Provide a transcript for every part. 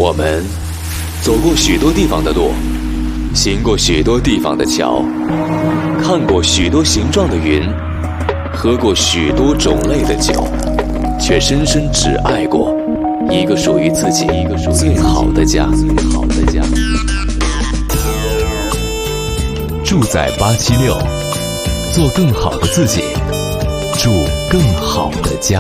我们走过许多地方的路，行过许多地方的桥，看过许多形状的云，喝过许多种类的酒，却深深只爱过一个属于自己最好的家。住在876，做更好的自己，住更好的家。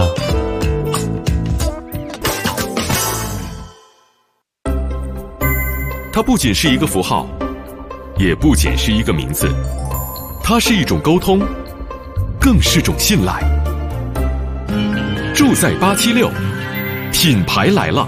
它不仅是一个符号，也不仅是一个名字，它是一种沟通，更是种信赖。住在876，品牌来了。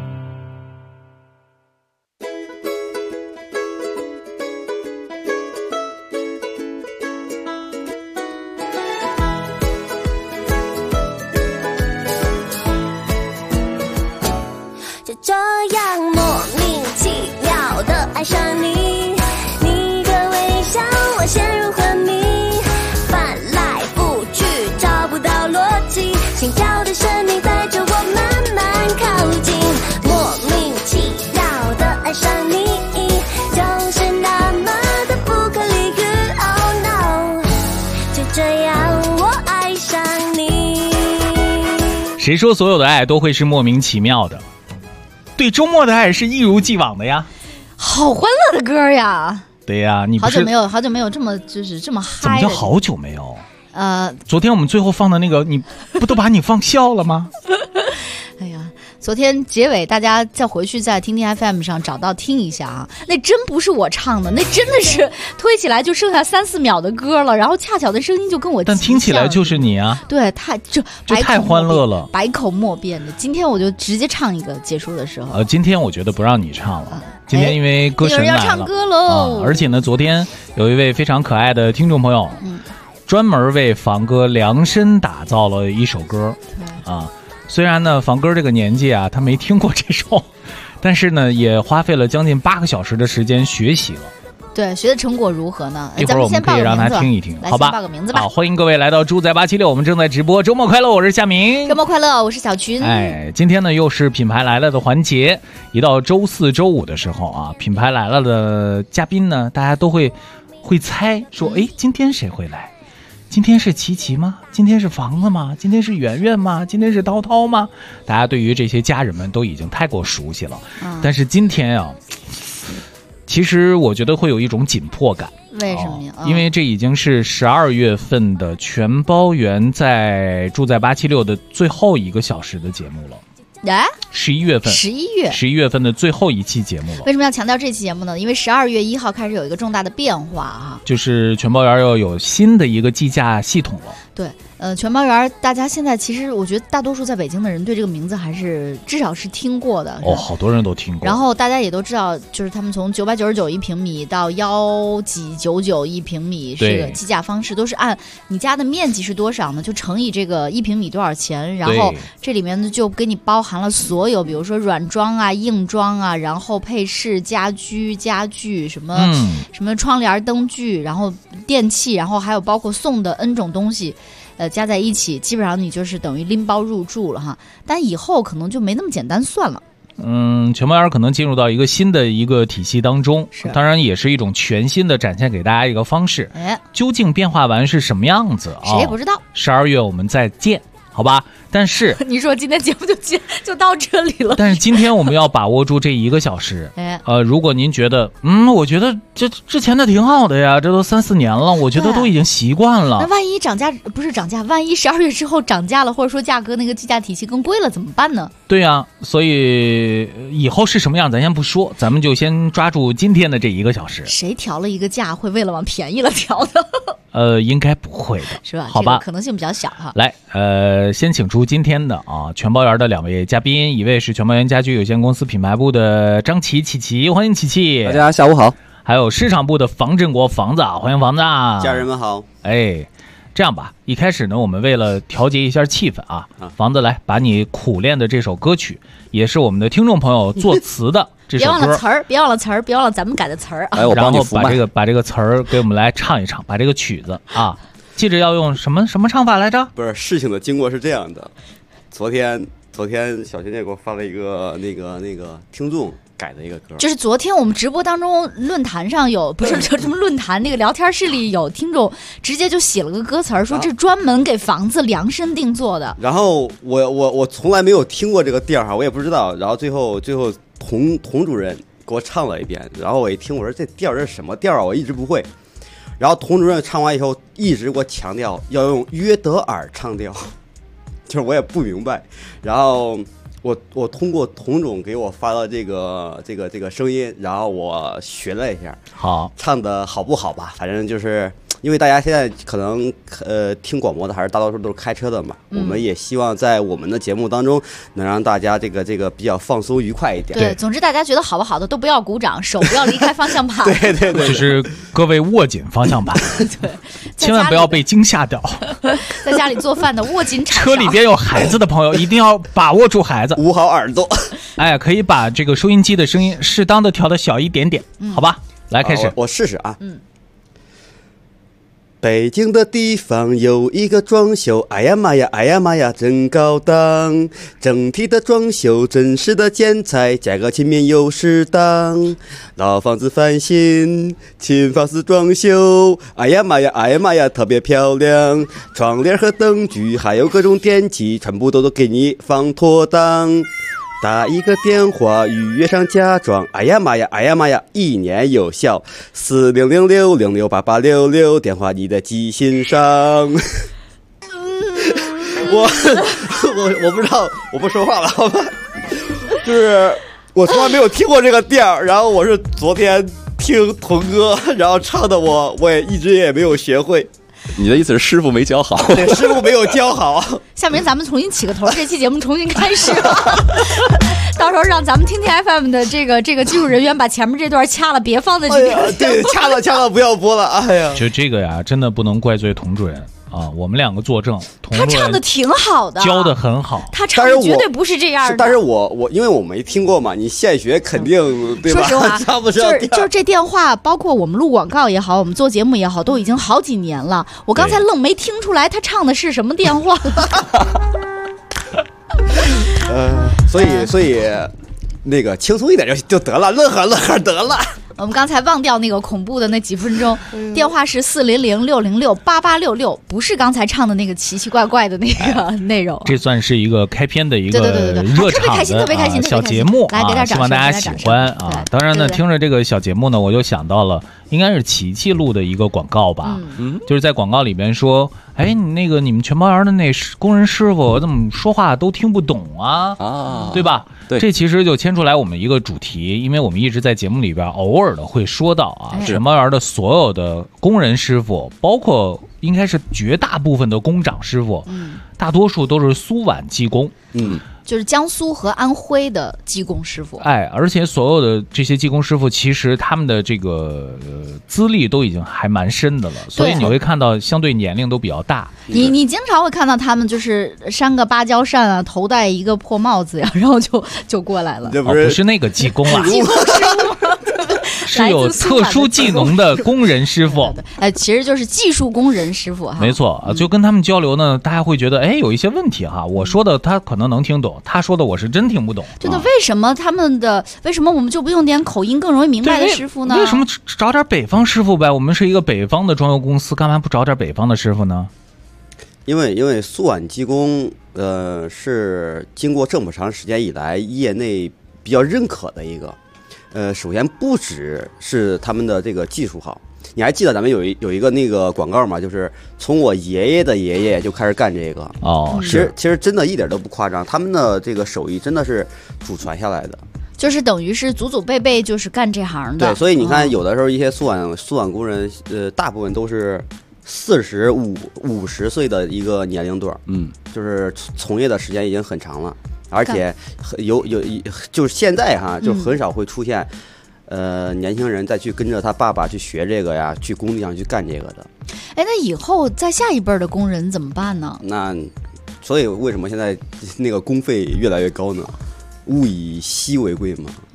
就这样莫名其妙的爱上你，你的微笑我陷入昏迷，翻来覆去找不到逻辑，心跳的声音带着我慢慢靠近，莫名其妙的爱上你，就是那么的不可理喻。 Oh no， 就这样我爱上你。 谁说所有的爱都会是莫名其妙的？对周末的爱是一如既往的呀。 好欢乐的歌呀！ 对呀，你不是好久没有这么就是这么嗨。 怎么叫好久没有？ 昨天我们最后放的那个，你不都把你放笑了吗？ 哎呀，昨天结尾大家再回去在听听 FM 上找到听一下啊，那真不是我唱的，那真的是推起来就剩下3-4秒的歌了，然后恰巧的声音就跟我但听起来就是你啊。 对，就太欢乐了， 百口莫辩的。今天我就直接唱一个结束的时候。 今天我觉得不让你唱了。今天因为歌神来了， 有人要唱歌喽。 而且呢，昨天有一位非常可爱的听众朋友，专门为房哥量身打造了一首歌啊。虽然呢，房哥这个年纪啊，他没听过这首，但是呢，也花费了将近8个小时的时间学习了。 对，学的成果如何呢？ 一会儿我们可以让他听一听，好吧？ 报个名字吧。 好，欢迎各位来到住在876，我们正在直播。周末快乐，我是夏明。 周末快乐，我是小群。 今天呢又是品牌来了的环节。一到周四周五的时候啊，品牌来了的嘉宾呢，大家都会猜说，今天谁会来？今天是琪琪吗？今天是房子吗？今天是圆圆吗？今天是涛涛吗？大家对于这些家人们都已经太过熟悉了。但是今天啊，其实我觉得会有一种紧迫感。 为什么呀？ 因为这已经是12月份的全包圆在住在876的最后1个小时的节目了。11月份的最后一期节目了。 为什么要强调这期节目呢？因为12月1号开始有一个重大的变化啊， 就是全包圆要有新的一个计价系统了。 对，全包圆大家现在其实我觉得大多数在北京的人对这个名字还是至少是听过的。 好多人都听过。 然后大家也都知道，就是他们从999一平米到1几99一平米，这个计价方式都是按你家的面积是多少呢，就乘以这个1平米多少钱，然后这里面呢就给你包含了所有，比如说软装啊、硬装啊，然后配饰、家具什么窗帘、灯具，然后电器，然后还有包括送的 N 种东西。加在一起，基本上你就是等于拎包入住了哈。但以后可能就没那么简单算了。 全包圆可能进入到一个新的一个体系当中，当然也是一种全新的展现给大家一个方式。究竟变化完是什么样子啊？ 谁也不知道。 12月我们再见，好吧？但是你说今天节目就到这里了。 但是今天我们要把握住这1个小时。如果您觉得我觉得这之前的挺好的呀，这都3-4年了，我觉得都已经习惯了。 那万一万一12月之后涨价了，或者说价格那个计价体系更贵了怎么办呢？ 对呀，所以以后是什么样咱先不说，咱们就先抓住今天的这1个小时。 谁调了一个价会为了往便宜了调的？ 应该不会的， 是吧？ 好吧， 这个可能性比较小哈。 来，先请出今天的全包圆的2位嘉宾，一位是全包圆家居有限公司品牌部的张琪，欢迎琪。 大家下午好。 还有市场部的房振国，房子，欢迎房子。 家人们好。 这样吧，一开始呢，我们为了调节一下气氛房子来把你苦练的这首歌曲，也是我们的听众朋友作词的这首歌， 别忘了词儿，别忘了咱们改的词儿。 然后把这个词儿给我们来唱一唱，把这个曲子记着要用什么唱法来着？ 不是，事情的经过是这样的，昨天昨天小学姐给我发了一个那个听众改的一个歌， 就是昨天我们直播当中论坛上有，不是什么论坛，那个聊天室里有听众直接就写了个歌词儿，说这专门给房子量身定做的。 然后我从来没有听过这个调哈，我也不知道。然后最后童主任给我唱了一遍，然后我一听，我说这调是什么调啊？我一直不会。然后童主任唱完以后，一直给我强调要用约德尔唱调，就是我也不明白。然后我通过童总给我发的这个声音，然后我学了一下， 好， 唱的好不好吧？反正就是因为大家现在可能听广播的还是大多数都是开车的嘛，我们也希望在我们的节目当中能让大家这个比较放松愉快一点。 对，总之大家觉得好不好的都不要鼓掌，手不要离开方向盘。 对， 就是各位握紧方向盘， 对， 千万不要被惊吓掉。 在家里做饭的握紧铲勺。 车里边有孩子的朋友一定要把握住孩子， 捂好耳朵。 哎，可以把这个收音机的声音适当的调的小一点点，好吧？来开始， 我试试啊。北京的地方有一个装修，哎呀妈呀，哎呀妈呀，真高档！整体的装修，真实的建材，价格亲民又适当。老房子翻新，新房子装修，哎呀妈呀，哎呀妈呀，特别漂亮！窗帘和灯具，还有各种电器，全部都给你放妥当。打一个电话预约上家装，哎呀妈呀，哎呀妈呀，1年有效，4006068866，电话你的记心上。我不知道，我不说话了，好吧？就是我从来没有听过这个调，然后我是昨天听童哥，然后唱的我也一直也没有学会。 你的意思是师傅没教好？ 对，师傅没有教好。 下面咱们重新起个头，这期节目重新开始吧。到时候让咱们听听 FM 的这个技术人员把前面这段掐了，别放在这边。 对，掐了，不要播了。哎呀， 就这个呀，真的不能怪罪童主任啊，我们两个作证， 他唱的挺好的， 教的很好， 他唱的绝对不是这样的。 但是我因为我没听过嘛，你现学肯定对吧？ 说实话， 唱不上就是这电话，包括我们录广告也好，我们做节目也好，都已经好几年了。我刚才愣没听出来他唱的是什么电话。 所以那个轻松一点就得了，乐呵得了。 我们刚才忘掉那个恐怖的那几分钟，电话是400-606-8866，不是刚才唱的那个奇奇怪怪的那个内容。 这算是一个开篇的一个热场的特别开心小节目啊， 希望大家喜欢啊。当然呢，听着这个小节目呢，我就想到了，应该是琪琪录的一个广告吧，就是在广告里边说，哎，你们全包园的那工人师傅怎么说话都听不懂啊，对吧？ 对， 这其实就牵出来我们一个主题，因为我们一直在节目里边偶尔的会说到啊，全包园的所有的工人师傅，包括应该是绝大部分的工长师傅，大多数都是苏皖技工， 就是江苏和安徽的技工师傅。 哎，而且所有的这些技工师傅，其实他们的这个资历都已经还蛮深的了，所以你会看到相对年龄都比较大。 你经常会看到他们就是扇个芭蕉扇啊，头戴一个破帽子呀，然后就过来了。 不是那个技工啊， 技工师傅。 是有特殊技能的工人师傅， 其实就是技术工人师傅哈。 没错，就跟他们交流呢，大家会觉得，哎，有一些问题哈，我说的他可能能听懂，他说的我是真听不懂。 真的，为什么我们就不用点口音更容易明白的师傅呢？ 为什么找点北方师傅呗？我们是一个北方的装修公司，干嘛不找点北方的师傅呢？ 因为苏皖技工，是经过这么长时间以来，业内比较认可的一个。首先不只是他们的这个技术好，你还记得咱们有一个那个广告吗？就是从我爷爷的爷爷就开始干这个哦， 其实真的一点都不夸张，他们的这个手艺真的是祖传下来的， 就是等于是祖祖辈辈就是干这行的。 对，所以你看有的时候一些苏皖工人，大部分都是45-50岁的一个年龄段，就是从业的时间已经很长了。而且就是现在哈，就很少会出现，年轻人再去跟着他爸爸去学这个呀，去工地上去干这个的。 哎，那以后在下一辈的工人怎么办呢？ 所以为什么现在那个工费越来越高呢？物以稀为贵嘛。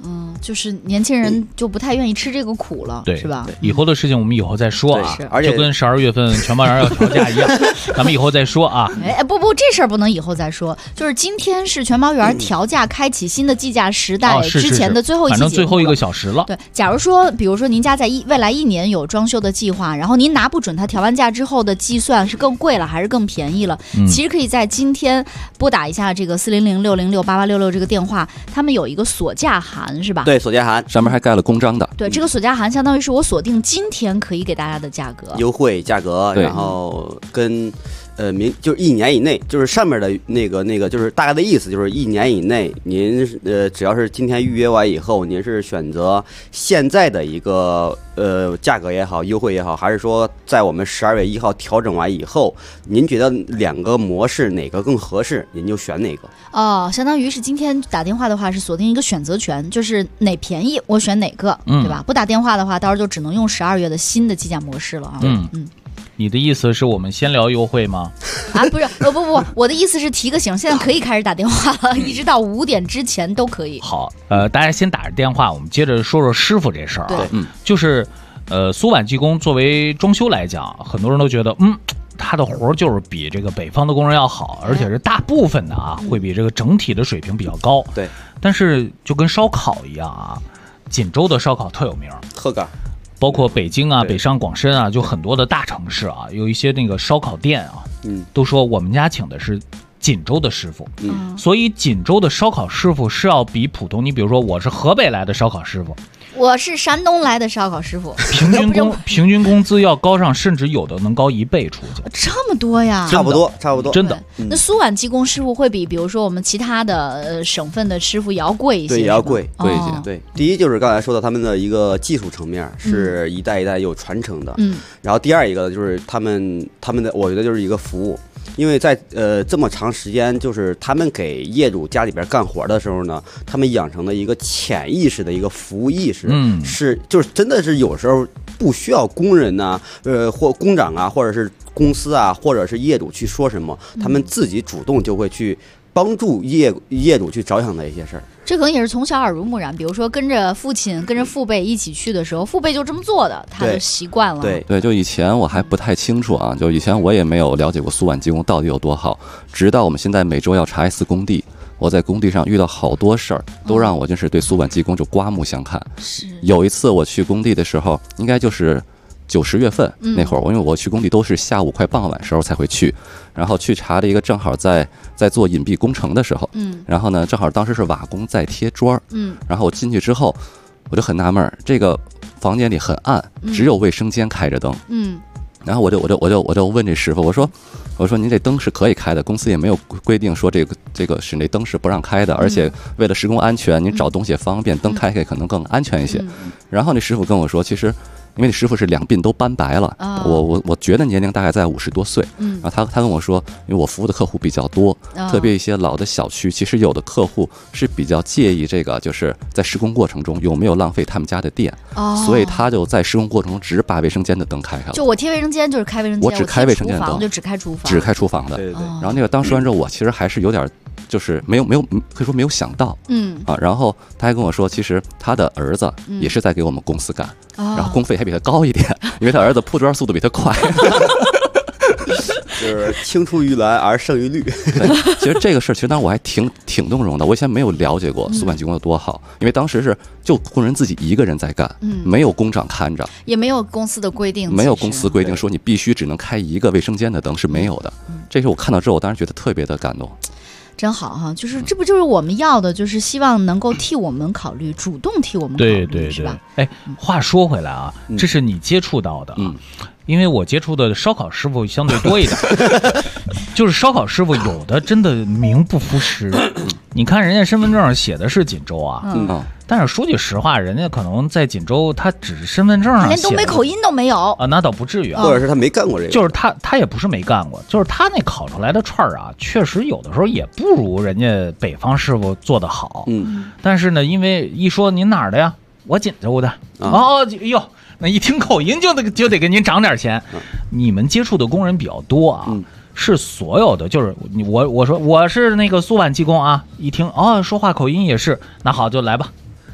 就是年轻人就不太愿意吃这个苦了， 对， 是吧？ 以后的事情我们以后再说啊， 是， 而且就跟12月份全包园要调价一样，咱们以后再说啊。 不，这事儿不能以后再说，就是今天是全包园调价开启新的计价时代之前的最后一期节目， 反正最后1个小时了。 对，假如说，比如说您家在未来1年有装修的计划，然后您拿不准它调完价之后的计算是更贵了还是更便宜了，其实可以在今天拨打一下这个400-606-8866这个电话，他们有一个锁价函，是吧？ 对，锁价函上面还盖了公章的。 对，这个锁价函相当于是我锁定今天可以给大家的价格， 优惠价格，然后跟就是1年以内，就是上面的那个就是大概的意思，就是1年以内，您只要是今天预约完以后，您是选择现在的一个价格也好，优惠也好，还是说在我们12月1号调整完以后，您觉得2个模式哪个更合适，您就选哪个。 相当于是今天打电话的话是锁定一个选择权，就是哪便宜我选哪个，对吧？不打电话的话，到时候就只能用12月的新的计价模式了啊。 你的意思是我们先聊优惠吗？ 不是，不，我的意思是提个醒，现在可以开始打电话了，一直到5点之前都可以。 好，大家先打着电话，我们接着说说师傅这事儿啊。就是苏皖技工作为装修来讲，很多人都觉得他的活儿就是比这个北方的工人要好，而且是大部分的啊，会比这个整体的水平比较高。 对， 但是就跟烧烤一样啊，锦州的烧烤特有名， 鹤岗。 包括北京啊、北上广深啊，就很多的大城市啊，有一些那个烧烤店啊，都说我们家请的是锦州的师傅，所以锦州的烧烤师傅是要比普通，你比如说我是河北来的烧烤师傅， 我是山东来的烧烤师傅， 平均工资要高上，甚至有的能高1倍出去， 这么多呀？ 差不多， 真的。 那苏皖技工师傅会比如说我们其他的省份的师傅也要贵一些， 对，也要贵一些。 对，第一就是刚才说到他们的一个技术层面是一代一代有传承的，然后第二一个就是他们的，我觉得就是一个服务。因为在这么长时间，就是他们给业主家里边干活的时候呢，他们养成了一个潜意识的一个服务意识，就是真的是有时候不需要工人呐，或工长啊，或者是公司啊，或者是业主去说什么，他们自己主动就会去帮助业主去着想的一些事儿。 这可能也是从小耳濡目染，比如说跟着父亲、跟着父辈一起去的时候，父辈就这么做的，他就习惯了。 对， 就以前我还不太清楚啊，就以前我也没有了解过苏皖技工到底有多好，直到我们现在每周要查一次工地，我在工地上遇到好多事儿，都让我就是对苏皖技工就刮目相看。有一次我去工地的时候，应该就是9、10月份那会儿，因为我去工地都是下午快傍晚时候才会去，然后去查了一个正好在做隐蔽工程的时候，然后呢正好当时是瓦工在贴砖，然后我进去之后我就很纳闷，这个房间里很暗，只有卫生间开着灯，然后我就问这师傅，我说您这灯是可以开的，公司也没有规定说这个室内灯是不让开的，而且为了施工安全，您找东西方便，灯开开可能更安全一些。然后那师傅跟我说，其实因为那师傅是2鬓都斑白了，我觉得年龄大概在50多岁，然后他跟我说，因为我服务的客户比较多，特别一些老的小区，其实有的客户是比较介意这个，就是在施工过程中有没有浪费他们家的电，所以他就在施工过程中只把卫生间的灯开开了。 就我贴卫生间就是开卫生间， 我只开卫生间的灯， 就只开厨房， 只开厨房的。 对。 然后那个当说完之后，我其实还是有点就是没有可以说没有想到，然后他还跟我说，其实他的儿子也是在给我们公司干，然后工费还比他高一点，因为他儿子铺砖速度比他快。 就是青出于蓝而胜于绿。 其实这个事儿，其实当时我还挺动容的。我以前没有了解过苏皖技工有多好，因为当时是就工人自己一个人在干，没有工长看着， 也没有公司的规定， 没有公司规定说你必须只能开一个卫生间的灯是没有的。这是我看到之后，我当时觉得特别的感动。 真好哈，这不就是我们要的，就是希望能够替我们考虑，主动替我们考虑， 对， 是吧？ 哎，话说回来啊，这是你接触到的啊，因为我接触的烧烤师傅相对多一点，就是烧烤师傅有的真的名不副实，你看人家身份证上写的是锦州啊，但是说句实话，人家可能在锦州，他只是身份证上连东北口音都没有啊，那倒不至于啊， 或者是他没干过这个， 就是他也不是没干过，就是他那烤出来的串儿啊，确实有的时候也不如人家北方师傅做的好，但是呢，因为一说您哪儿的呀，我锦州的，哟，那一听口音就得给您涨点钱，你们接触的工人比较多啊。是所有的，就是我说我是那个苏皖技工啊，一听说话口音也是，那好就来吧，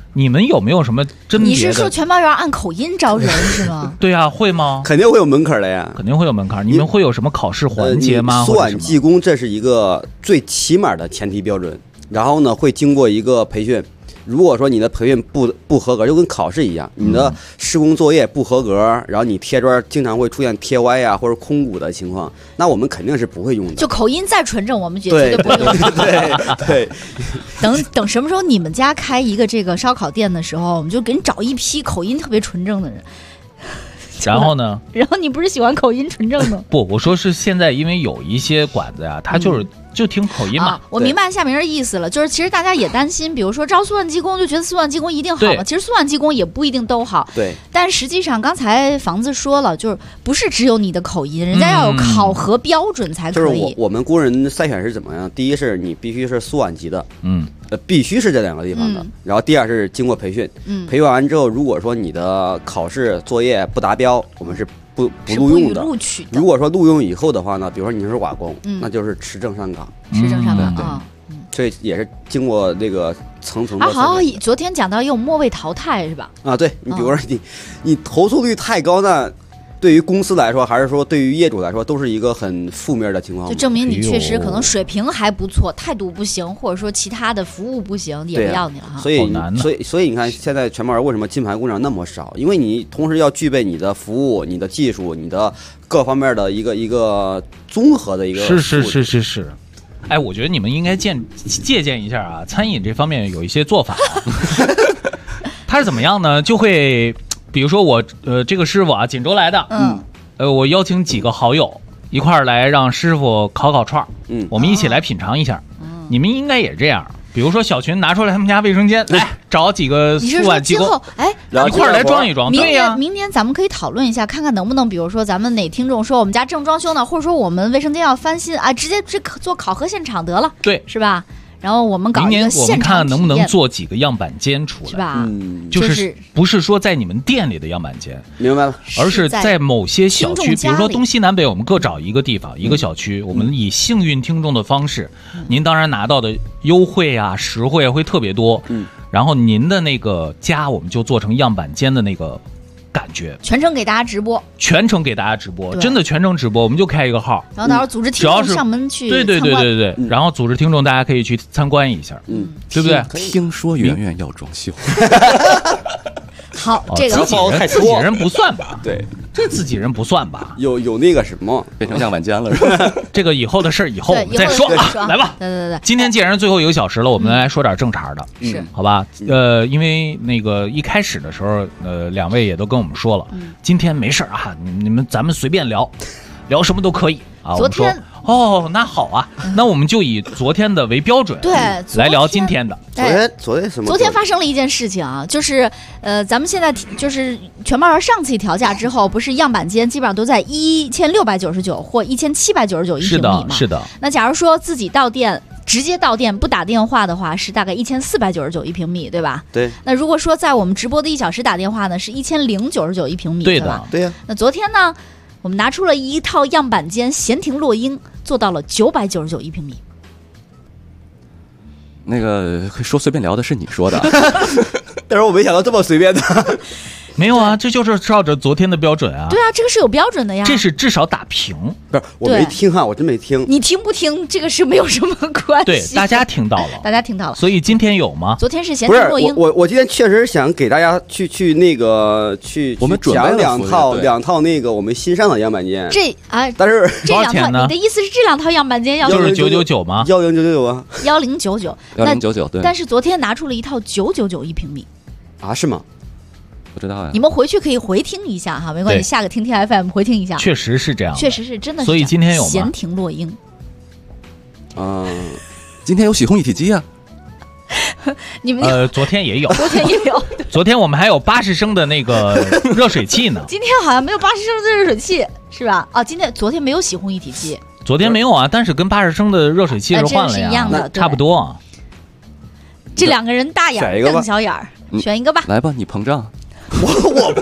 你们有没有什么甄别的？ 你是说全毛园按口音招人是吗？ 对啊，会吗？ 肯定会有门槛的呀。 肯定会有门槛。你们会有什么考试环节吗？ 苏皖技工这是一个最起码的前提标准，然后呢会经过一个培训。如果说你的培训不合格，就跟考试一样，你的施工作业不合格，然后你贴砖经常会出现贴歪呀或者空鼓的情况，那我们肯定是不会用的。 就口音再纯正，我们绝对不会用。 对。 等什么时候你们家开一个这个烧烤店的时候，我们就给你找一批口音特别纯正的人。 然后呢？ 然后你不是喜欢口音纯正的？ 不，我说是现在，因为有一些馆子呀，他就听口音嘛。 我明白夏明的意思了，就是其实大家也担心，比如说招苏皖技工就觉得苏皖技工一定好嘛，其实苏皖技工也不一定都好。 对。 但实际上刚才房子说了，就是不是只有你的口音，人家要有考核标准才可以。 就是我们工人筛选是怎么样？第一是你必须是苏皖籍的，必须是这两个地方的。然后第二是经过培训，培训完之后，如果说你的考试作业不达标，我们是不录用的。如果说录用以后的话呢，比如说你是瓦工，那就是持证上岗。 持证上岗啊， 这也是经过这个层层的。 好，昨天讲到用末位淘汰是吧？ 啊，对，你比如说你投诉率太高呢。对于公司来说，还是说对于业主来说，都是一个很负面的情况。 就证明你确实可能水平还不错，态度不行，或者说其他的服务不行，也不要你了哈。 所以你看，现在全毛园为什么金牌工厂那么少？因为你同时要具备你的服务、你的技术、你的各方面的一个综合的一个。 是。哎，我觉得你们应该借鉴一下啊，餐饮这方面有一些做法。它是怎么样呢？就会。比如说我这个师傅啊，锦州来的，我邀请几个好友一块儿来让师傅烤串，我们一起来品尝一下。你们应该也这样，比如说小群拿出来他们家卫生间，来找几个苏皖技工，一块儿来装一装。对呀， 明年咱们可以讨论一下，看看能不能，比如说咱们哪听众说我们家正装修呢，或者说我们卫生间要翻新啊，直接做考核现场得了， 对， 是吧？然后我们搞一个现场体验， 明年我们看能不能做几个样板间出来， 是吧？ 就是不是说在你们店里的样板间， 明白了， 而是在某些小区，比如说东西南北，我们各找一个地方，一个小区，我们以幸运听众的方式，您当然拿到的优惠啊、实惠会特别多。然后您的那个家，我们就做成样板间的那个感觉， 全程给大家直播， 真的全程直播，我们就开一个号， 然后到时候组织听众上门去参观， 对，然后组织听众大家可以去参观一下，对不对？ 听说圆圆要装修， 好，这个自己人不算吧？ 对， 这自己人不算吧？ 有那个什么， 变成样板间了是吧？ 这个以后的事儿以后再说啊，来吧。 对， 今天既然是最后1个小时了，我们来说点正茬的， 是好吧？因为那个一开始的时候，两位也都跟我们说了，今天没事啊，咱们随便聊什么都可以啊。 昨天那好啊，那我们就以昨天的为标准， 对， 来聊今天的。 昨天什么？ 昨天发生了一件事情啊，就是咱们现在就是全毛园上次调价之后，不是样板间基本上都在1699或1799一平米嘛？ 是的。 那假如说自己到店。直接到店不打电话的话是大概1499一平米，对吧？ 对。 那如果说在我们直播的1小时打电话呢，是1099一平米， 对的， 对呀。 那昨天呢，我们拿出了一套样板间，闲庭落英，做到了999一平米。 那个说随便聊的是你说的， 但是我没想到这么随便的。 没有啊，这就是照着昨天的标准啊。 对啊，这个是有标准的呀。 这是至少打平。 不是，我没听哈，我真没听。 你听不听，这个是没有什么关系。 对，大家听到了，所以今天有吗？ 昨天是闲庭落英。 我今天确实想给大家去那个去， 我们讲两套那个我们新上的样板间。但是这2套，你的意思是这2套样板间要就是999吗 ？1099啊 ，1099，对。 但是昨天拿出了一套999一平米啊？是吗？ 不知道呀， 你们回去可以回听一下哈，没关系，下个听听 FM 回听一下， 确实是这样， 确实是真的是。 所以今天有吗？ 闲庭落英。 今天有洗烘一体机啊。 你们昨天也有， 昨天我们还有80升的那个热水器呢。 今天好像没有80升的热水器是吧？昨天没有洗烘一体机。 昨天没有啊，但是跟80升的热水器是换了呀， 是一样的， 差不多啊。 这2个人大眼瞪小眼儿，选一个吧。 来吧，你膨胀。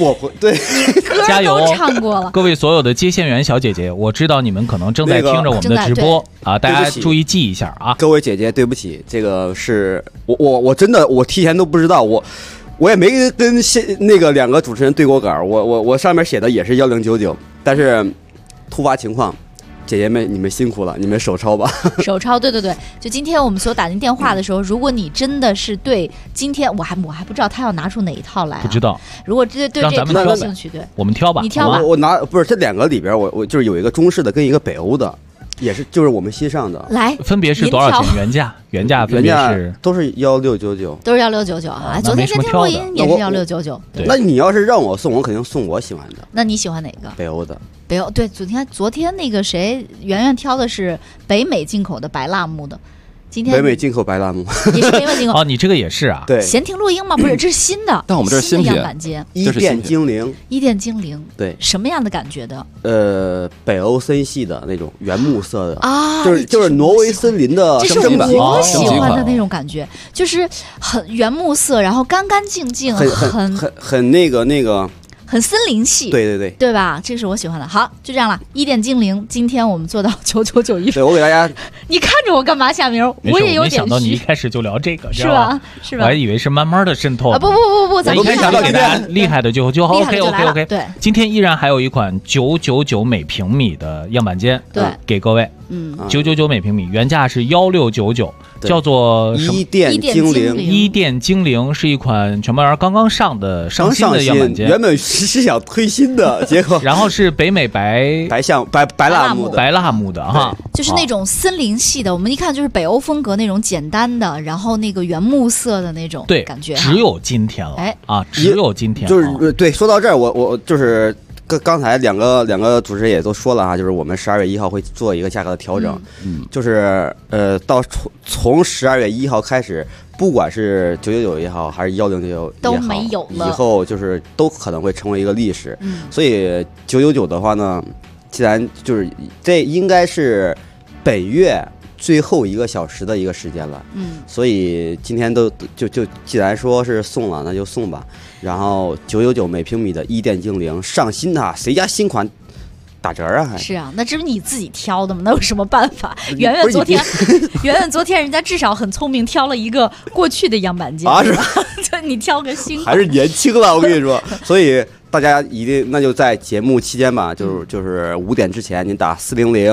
我会对歌加油都唱过了。 各位所有的接线员小姐姐，我知道你们可能正在那个听着我们的直播啊，大家注意记一下啊。 各位姐姐，对不起，这个是我真的我提前都不知道，我也没跟那个2个主持人对过稿，我上面写的也是1099，但是突发情况。姐姐们，你们辛苦了，你们手抄吧。 手抄，对，就今天我们所打进电话的时候，如果你真的是对今天我还不知道他要拿出哪一套来、 不知道。 如果对这咱们套有兴趣，对， 我们挑吧， 你挑吧。 我拿不是这2个里边，我就是有一个中式的跟一个北欧的，也是就是我们新上的， 来， 分别是多少钱？原价分别是都是1699， 都是1699啊。昨天监听录音也是1699。 对， 那你要是让我送，我肯定送我喜欢的。 那你喜欢哪个？ 北欧的。 北欧对，昨天那个谁，圆圆挑的是北美进口的白蜡木的，今天北美进口白蜡木也是北美进口哦，你这个也是啊？ 对， 闲庭录音吗？不是，这是新的， 但我们这是新品样板间， 伊甸精灵， 对， 什么样的感觉的？ 北欧森系的那种原木色的啊， 就是挪威森林的， 这是我喜欢的那种感觉，就是很原木色，然后干干净净， 很那个。 很森林系， 对吧？这是我喜欢的。好，就这样了。伊甸精灵，今天我们做到9991。 对，我给大家， 你看着我干嘛？夏明，我也有点没想到你一开始就聊这个， 是吧？ 我还以为是慢慢的渗透啊！不，咱们一开始给大家厉害的就好。OK。 对， 今天依然还有一款999每平米的样板间， 对， 给各位。999每平米，原价是1699，叫做伊甸精灵。 伊甸精灵是一款全猫园刚刚上新的样板间， 原本是想推新的，结果然后是北美白蜡木的哈， 就是那种森林系的，我们一看就是北欧风格那种简单的，然后那个原木色的那种感觉， 只有今天了，只有今天， 就是对。说到这儿，我就是。刚才两个主持人也都说了哈，就是我们12月1号会做一个价格的调整，就是到从12月1号开始，不管是999也好，还是1099也好， 都没有了， 以后就是都可能会成为一个历史。所以999的话呢，既然就是这应该是本月最后1个小时的一个时间了，所以今天就既然说是送了，那就送吧。然后999每平米的伊甸精灵上新的，谁家新款打折啊？还是啊，那这是你自己挑的吗？那有什么办法？圆圆昨天人家至少很聪明，挑了一个过去的样板间啊，是吧？就你挑个新款， 还是年轻了，我跟你说。所以大家一定那就在节目期间吧，就是5点之前，您打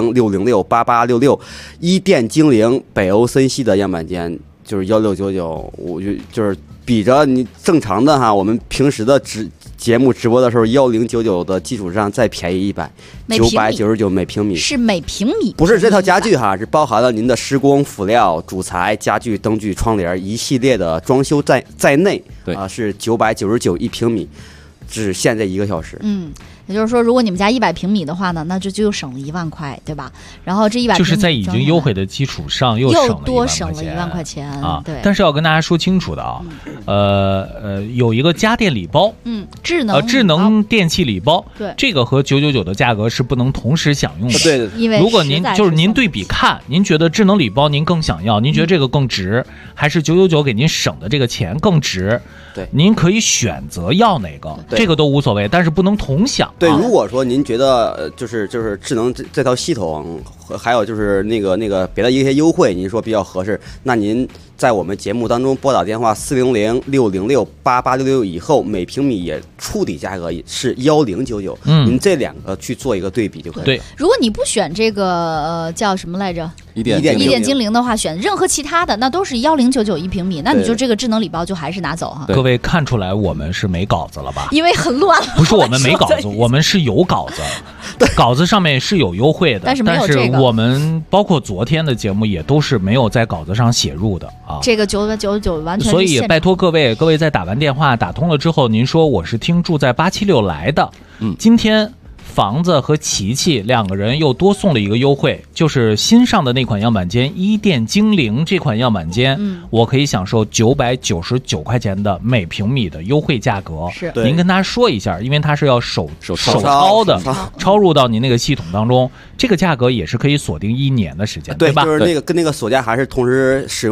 400-606-8866，伊甸精灵北欧森系的样板间就是1699，我就是比着你正常的哈，我们平时的节目直播的时候1099的基础上再便宜100，999每平米， 是每平米， 不是这套家具哈，是包含了您的施工辅料、主材、家具、灯具、窗帘一系列的装修在内，是999一平米，只限这1个小时。 也就是说，如果你们家100平米的话呢，那就省了1万块，对吧？然后这100平米就是在已经优惠的基础上又多省了1万块钱啊！ 对。 但是要跟大家说清楚的啊，有一个家电礼包， 智能电器礼包， 对， 这个和999的价格是不能同时享用的。 对， 因为如果您对比看，您觉得智能礼包您更想要，您觉得这个更值，还是999给您省的这个钱更值？ 对， 您可以选择要哪个，这个都无所谓，但是不能同享。 对，如果说您觉得就是智能这套系统，还有就是那个别的一些优惠，您说比较合适，那您在我们节目当中拨打电话400-606-8866以后，每平米也触底价格是1099，您这2个去做一个对比就可以。 对， 如果你不选这个叫什么来着？ 伊甸精灵的话，选任何其他的那都是1099一平米，那你就这个智能礼包就还是拿走哈。 各位看出来我们是没稿子了吧？ 因为很乱。 不是我们没稿子，我们是有稿子，稿子上面是有优惠的， 但是没有这个。 我们包括昨天的节目也都是没有在稿子上写入的啊。 这个999完全。 所以拜托各位在打完电话打通了之后，您说我是听住在876来的，今天房子和琪琪2个人又多送了一个优惠，就是新上的那款样板间伊甸精灵这款样板间，我可以享受999块钱的每平米的优惠价格。 是， 您跟他说一下，因为他是要手抄的，抄入到您那个系统当中，这个价格也是可以锁定1年的时间，对吧？ 就是跟那个锁价还是同时使用的。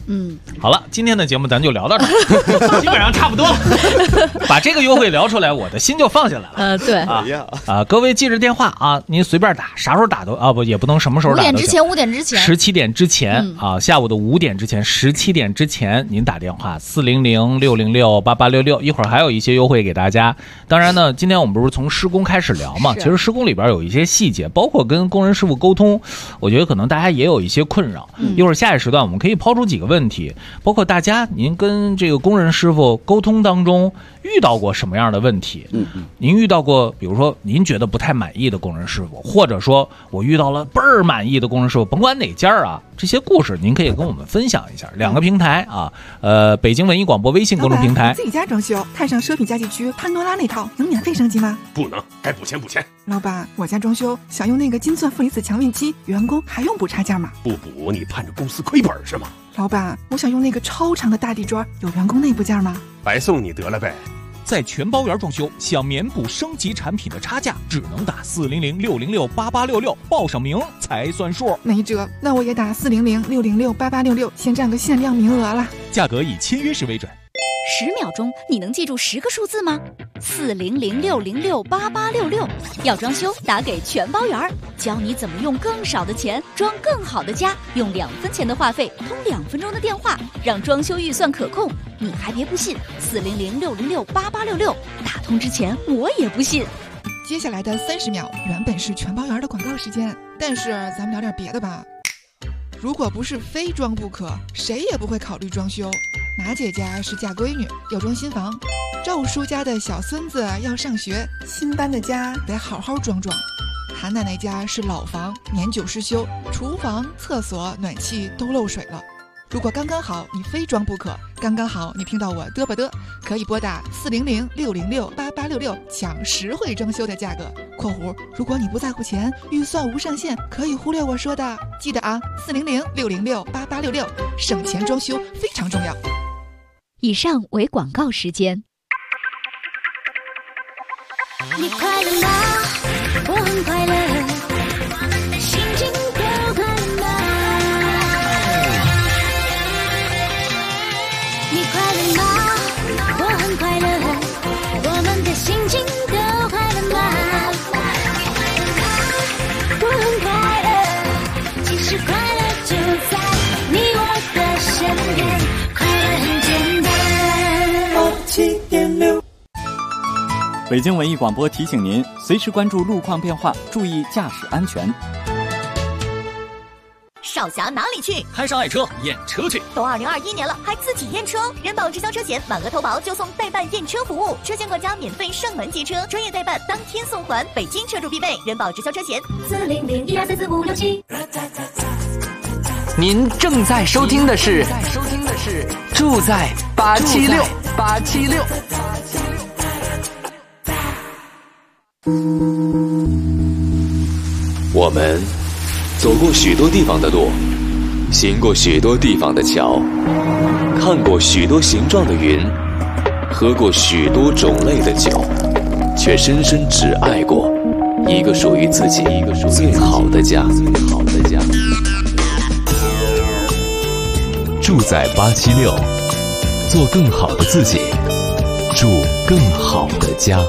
好了，今天的节目咱就聊到这儿，基本上差不多了。把这个优惠聊出来，我的心就放下来了。 对各位记着电话啊，您随便打，啥时候打都也不能什么时候打都行。 5点之前 17点之前下午的5点之前，17点之前您打电话400-606-8866，一会儿还有一些优惠给大家。当然呢，今天我们不是从施工开始聊嘛，其实施工里边有一些细节，包括跟工人师傅沟通，我觉得可能大家也有一些困扰。一会儿下一时段我们可以抛出几个问题，包括大家您跟这个工人师傅沟通当中遇到过什么样的问题？您遇到过比如说您觉得不太满意的工人师傅，或者说我遇到了倍儿满意的工人师傅，甭管哪家啊，这些故事您可以跟我们分享一下。2个平台啊，北京文艺广播微信公众平台。 自己家装修，看上奢品家具区潘多拉那套，能免费升级吗？ 不能，该补钱补钱。 老板，我家装修想用那个金钻负离子强运期，员工还用补差价吗？ 不补你盼着公司亏本是吗？ 老板，我想用那个超长的大地砖，有员工内部价吗？ 白送你得了呗。 在全包圆装修，想免补升级产品的差价，只能打400-606-8866，报上名才算数。 没辙，那我也打400-606-8866，先占个限量名额了。 价格以签约时为准。 10秒钟，你能记住10个数字吗？400-606-8866。要装修，打给全包圆，教你怎么用更少的钱装更好的家，用2分钱的话费通2分钟的电话，让装修预算可控。你还别不信，400-606-8866，打通之前我也不信。 接下来的30秒原本是全包圆的广告时间，但是咱们聊点别的吧。如果不是非装不可，谁也不会考虑装修。马姐家是嫁闺女，要装新房；赵叔家的小孙子要上学，新搬的家得好好装装。韩奶奶家是老房，年久失修，厨房、厕所、暖气都漏水了。如果刚刚好你非装不可，刚刚好你听到我嘚吧嘚，可以拨打400-606-8866抢实惠装修的价格（括弧如果你不在乎钱，预算无上限，可以忽略我说的）。记得啊，400-606-8866，省钱装修非常重要。 以上为广告时间。 你快乐吗？我很快乐，心情都快乐吗？你快乐吗？我很快乐，我们的心情都快乐吗？我很快乐，其实快乐就在你我的身边，快乐很简单。7.6 北京文艺广播提醒您，随时关注路况变化，注意驾驶安全。 少侠哪里去？ 开上爱车验车去。 都2021年了，还自己验车？人保直销车险满额投保就送代办验车服务，车险管家免费上门接车，专业代办当天送还，北京车主必备。人保直销车险400-1234567。 您正在收听的是住在876。 我们走过许多地方的路，行过许多地方的桥，看过许多形状的云，喝过许多种类的酒，却深深只爱过一个属于自己最好的家。住在876，做更好的自己，住更好的家。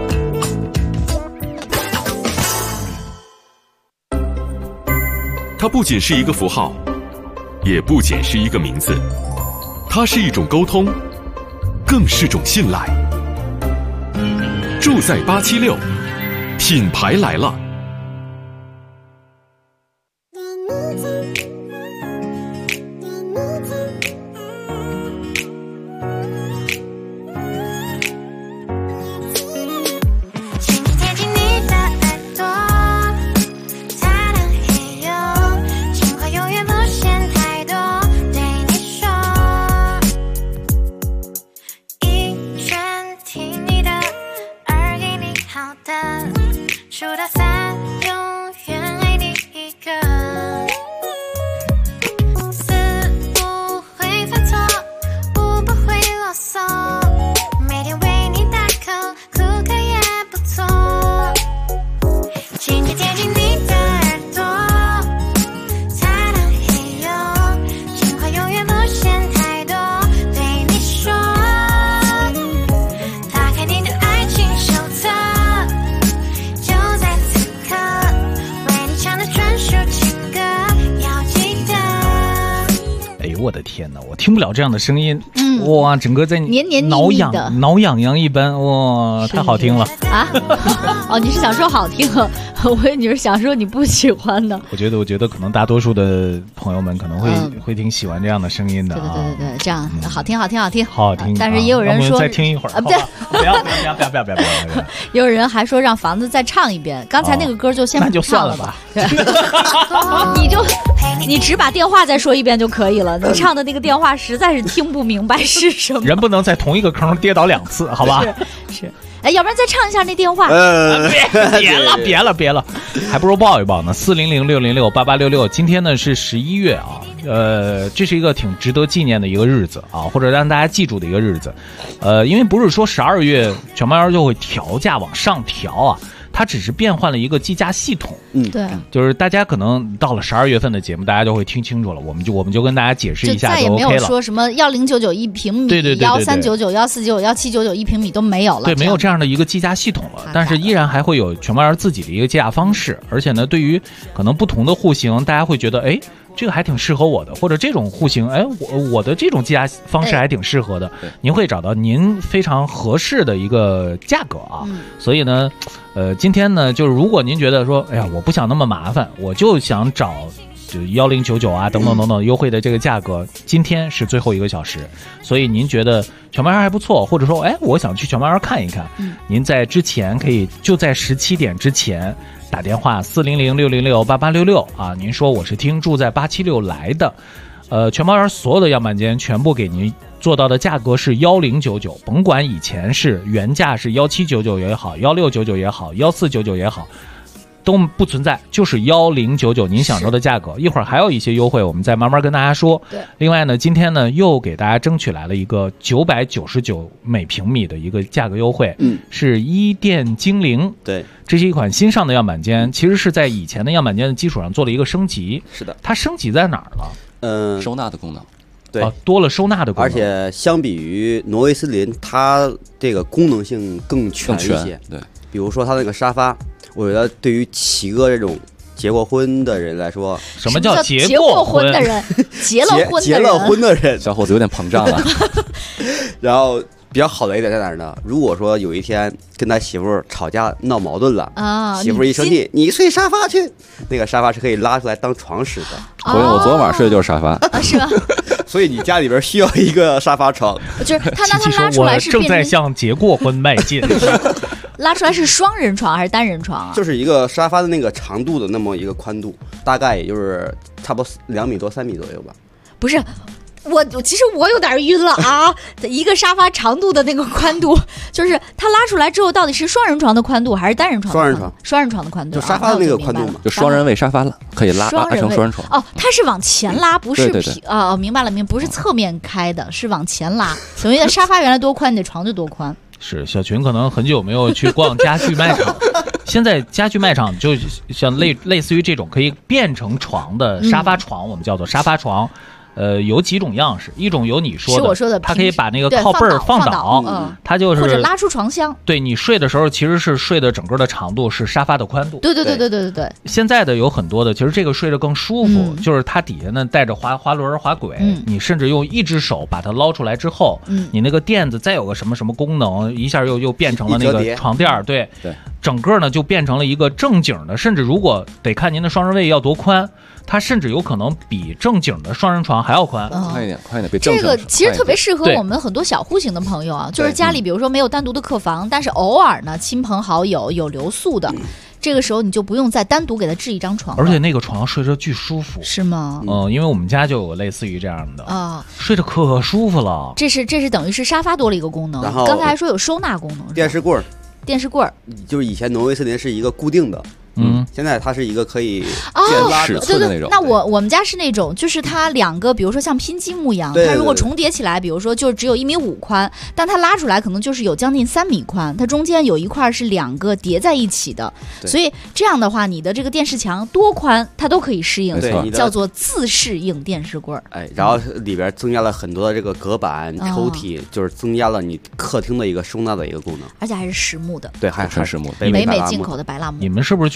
它不仅是一个符号，也不仅是一个名字，它是一种沟通，更是种信赖。住在876，品牌来了。 数到3 听不了这样的声音，哇，整个在黏黏腻挠腻的挠痒痒一般，哇，太好听了啊！哦，你是想说好听，我以为你是想说你不喜欢的。 我觉得可能大多数的朋友们可能会挺喜欢这样的声音的。 对，这样好听，好听。 好听。 但是也有人说再听一会儿啊，不对，不要。 也有人还说让房子再唱一遍，刚才那个歌就先那就算了吧。 你只把电话再说一遍就可以了。你唱的那个电话实在是听不明白是什么。 人不能在同一个坑跌倒2次，好吧？ 是。哎，要不然再唱一下那电话。 别了，还不如报一报呢。400-606-8866。今天呢是11月啊，这是一个挺值得纪念的一个日子啊，或者让大家记住的一个日子。因为不是说12月全猫妖就会调价往上调啊。它只是变换了一个计价系统， 对， 就是大家可能到了12月份的节目，大家就会听清楚了。我们就跟大家解释一下就 OK 了。 再也没有说什么1099一平米， 对 1399、1499、1799一平米都没有了。 对，没有这样的一个计价系统了，但是依然还会有全猫儿自己的一个计价方式。而且呢，对于可能不同的户型，大家会觉得，哎，这个还挺适合我的，或者这种户型，哎，我的这种计价方式还挺适合的，您会找到您非常合适的一个价格啊。所以呢，今天呢，就是如果您觉得说，哎呀，我不想那么麻烦，我就想找就1099啊等等优惠的这个价格，今天是最后1个小时，所以您觉得全猫还不错，或者说，哎，我想去全猫看一看，您在之前可以就在17点之前打电话400-606-8866啊，您说我是听住在876来的，全猫园所有的样板间全部给您做到的价格是1099，甭管以前是原价是1799也好，1699也好，1499也好，都不存在，就是1099您享受的价格。一会儿还有一些优惠，我们再慢慢跟大家说。 对， 另外呢，今天呢又给大家争取来了一个999每平米的一个价格优惠，是伊甸精灵。 对， 这是一款新上的样板间，其实是在以前的样板间的基础上做了一个升级。 是的， 它升级在哪儿了？ 收纳的功能。 对， 多了收纳的功能， 而且相比于挪威斯林，它这个功能性更全一些。 对， 比如说它那个沙发，我觉得对于齐哥这种结过婚的人来说， 什么叫结过婚的人？结了婚的人， 小伙子有点膨胀了。 然后比较好的一点在哪儿呢？如果说有一天跟他媳妇儿吵架闹矛盾了啊，媳妇儿一生气，你睡沙发去，那个沙发是可以拉出来当床使的。 我昨晚睡的就是沙发， 是吧？ 所以你家里边需要一个沙发床。 就是他拉出来是正在向结过婚迈进。 拉出来是双人床还是单人床啊？ 就是一个沙发的那个长度的那么一个宽度，大概也就是差不多2米多3米左右吧。 不是。其实我有点晕了啊！一个沙发长度的那个宽度，就是它拉出来之后，到底是双人床的宽度还是单人床？双人床的宽度， 就沙发的那个宽度嘛， 就双人位沙发了，可以拉成双人床。 哦，它是往前拉，不是明白了，不是侧面开的，是往前拉。等于的沙发原来多宽，你的床就多宽。 是小群可能很久没有去逛家具卖场，现在家具卖场就像类似于这种可以变成床的沙发床，我们叫做沙发床。有几种样式，一种有你说的， 是我说的， 它可以把那个靠背儿放倒，它就是或者拉出床箱。 对，你睡的时候其实是睡的整个的长度是沙发的宽度。 对。 现在的有很多的，其实这个睡得更舒服，就是它底下呢带着滑轮滑轨，你甚至用一只手把它捞出来之后，你那个垫子再有个什么功能，一下又变成了那个床垫儿，对，整个呢就变成了一个正经的，甚至如果得看您的双人位要多宽。它甚至有可能比正经的双人床还要宽， 快一点，比正经。这个其实特别适合我们很多小户型的朋友啊，就是家里比如说没有单独的客房，但是偶尔呢亲朋好友有留宿的，这个时候你就不用再单独给他置一张床， 而且那个床睡着巨舒服， 是吗？ 因为我们家就有类似于这样的啊，睡着可舒服了。 这是等于是沙发多了一个功能，刚才还说有收纳功能， 电视柜儿，就是以前挪威斯林是一个固定的。现在它是一个可以拉尺寸的那种。 那我们家是那种，就是它两个，比如说像拼积木一样，它如果重叠起来，比如说就只有1.5米宽，但它拉出来可能就是有将近3米宽，它中间有一块是2个叠在一起的，所以这样的话，你的这个电视墙多宽它都可以适应，叫做自适应电视柜。 然后里边增加了很多的这个隔板、抽屉，就是增加了你客厅的一个收纳的一个功能， 而且还是实木的， 对，还是实木， 北美进口的白蜡木。 你们是不是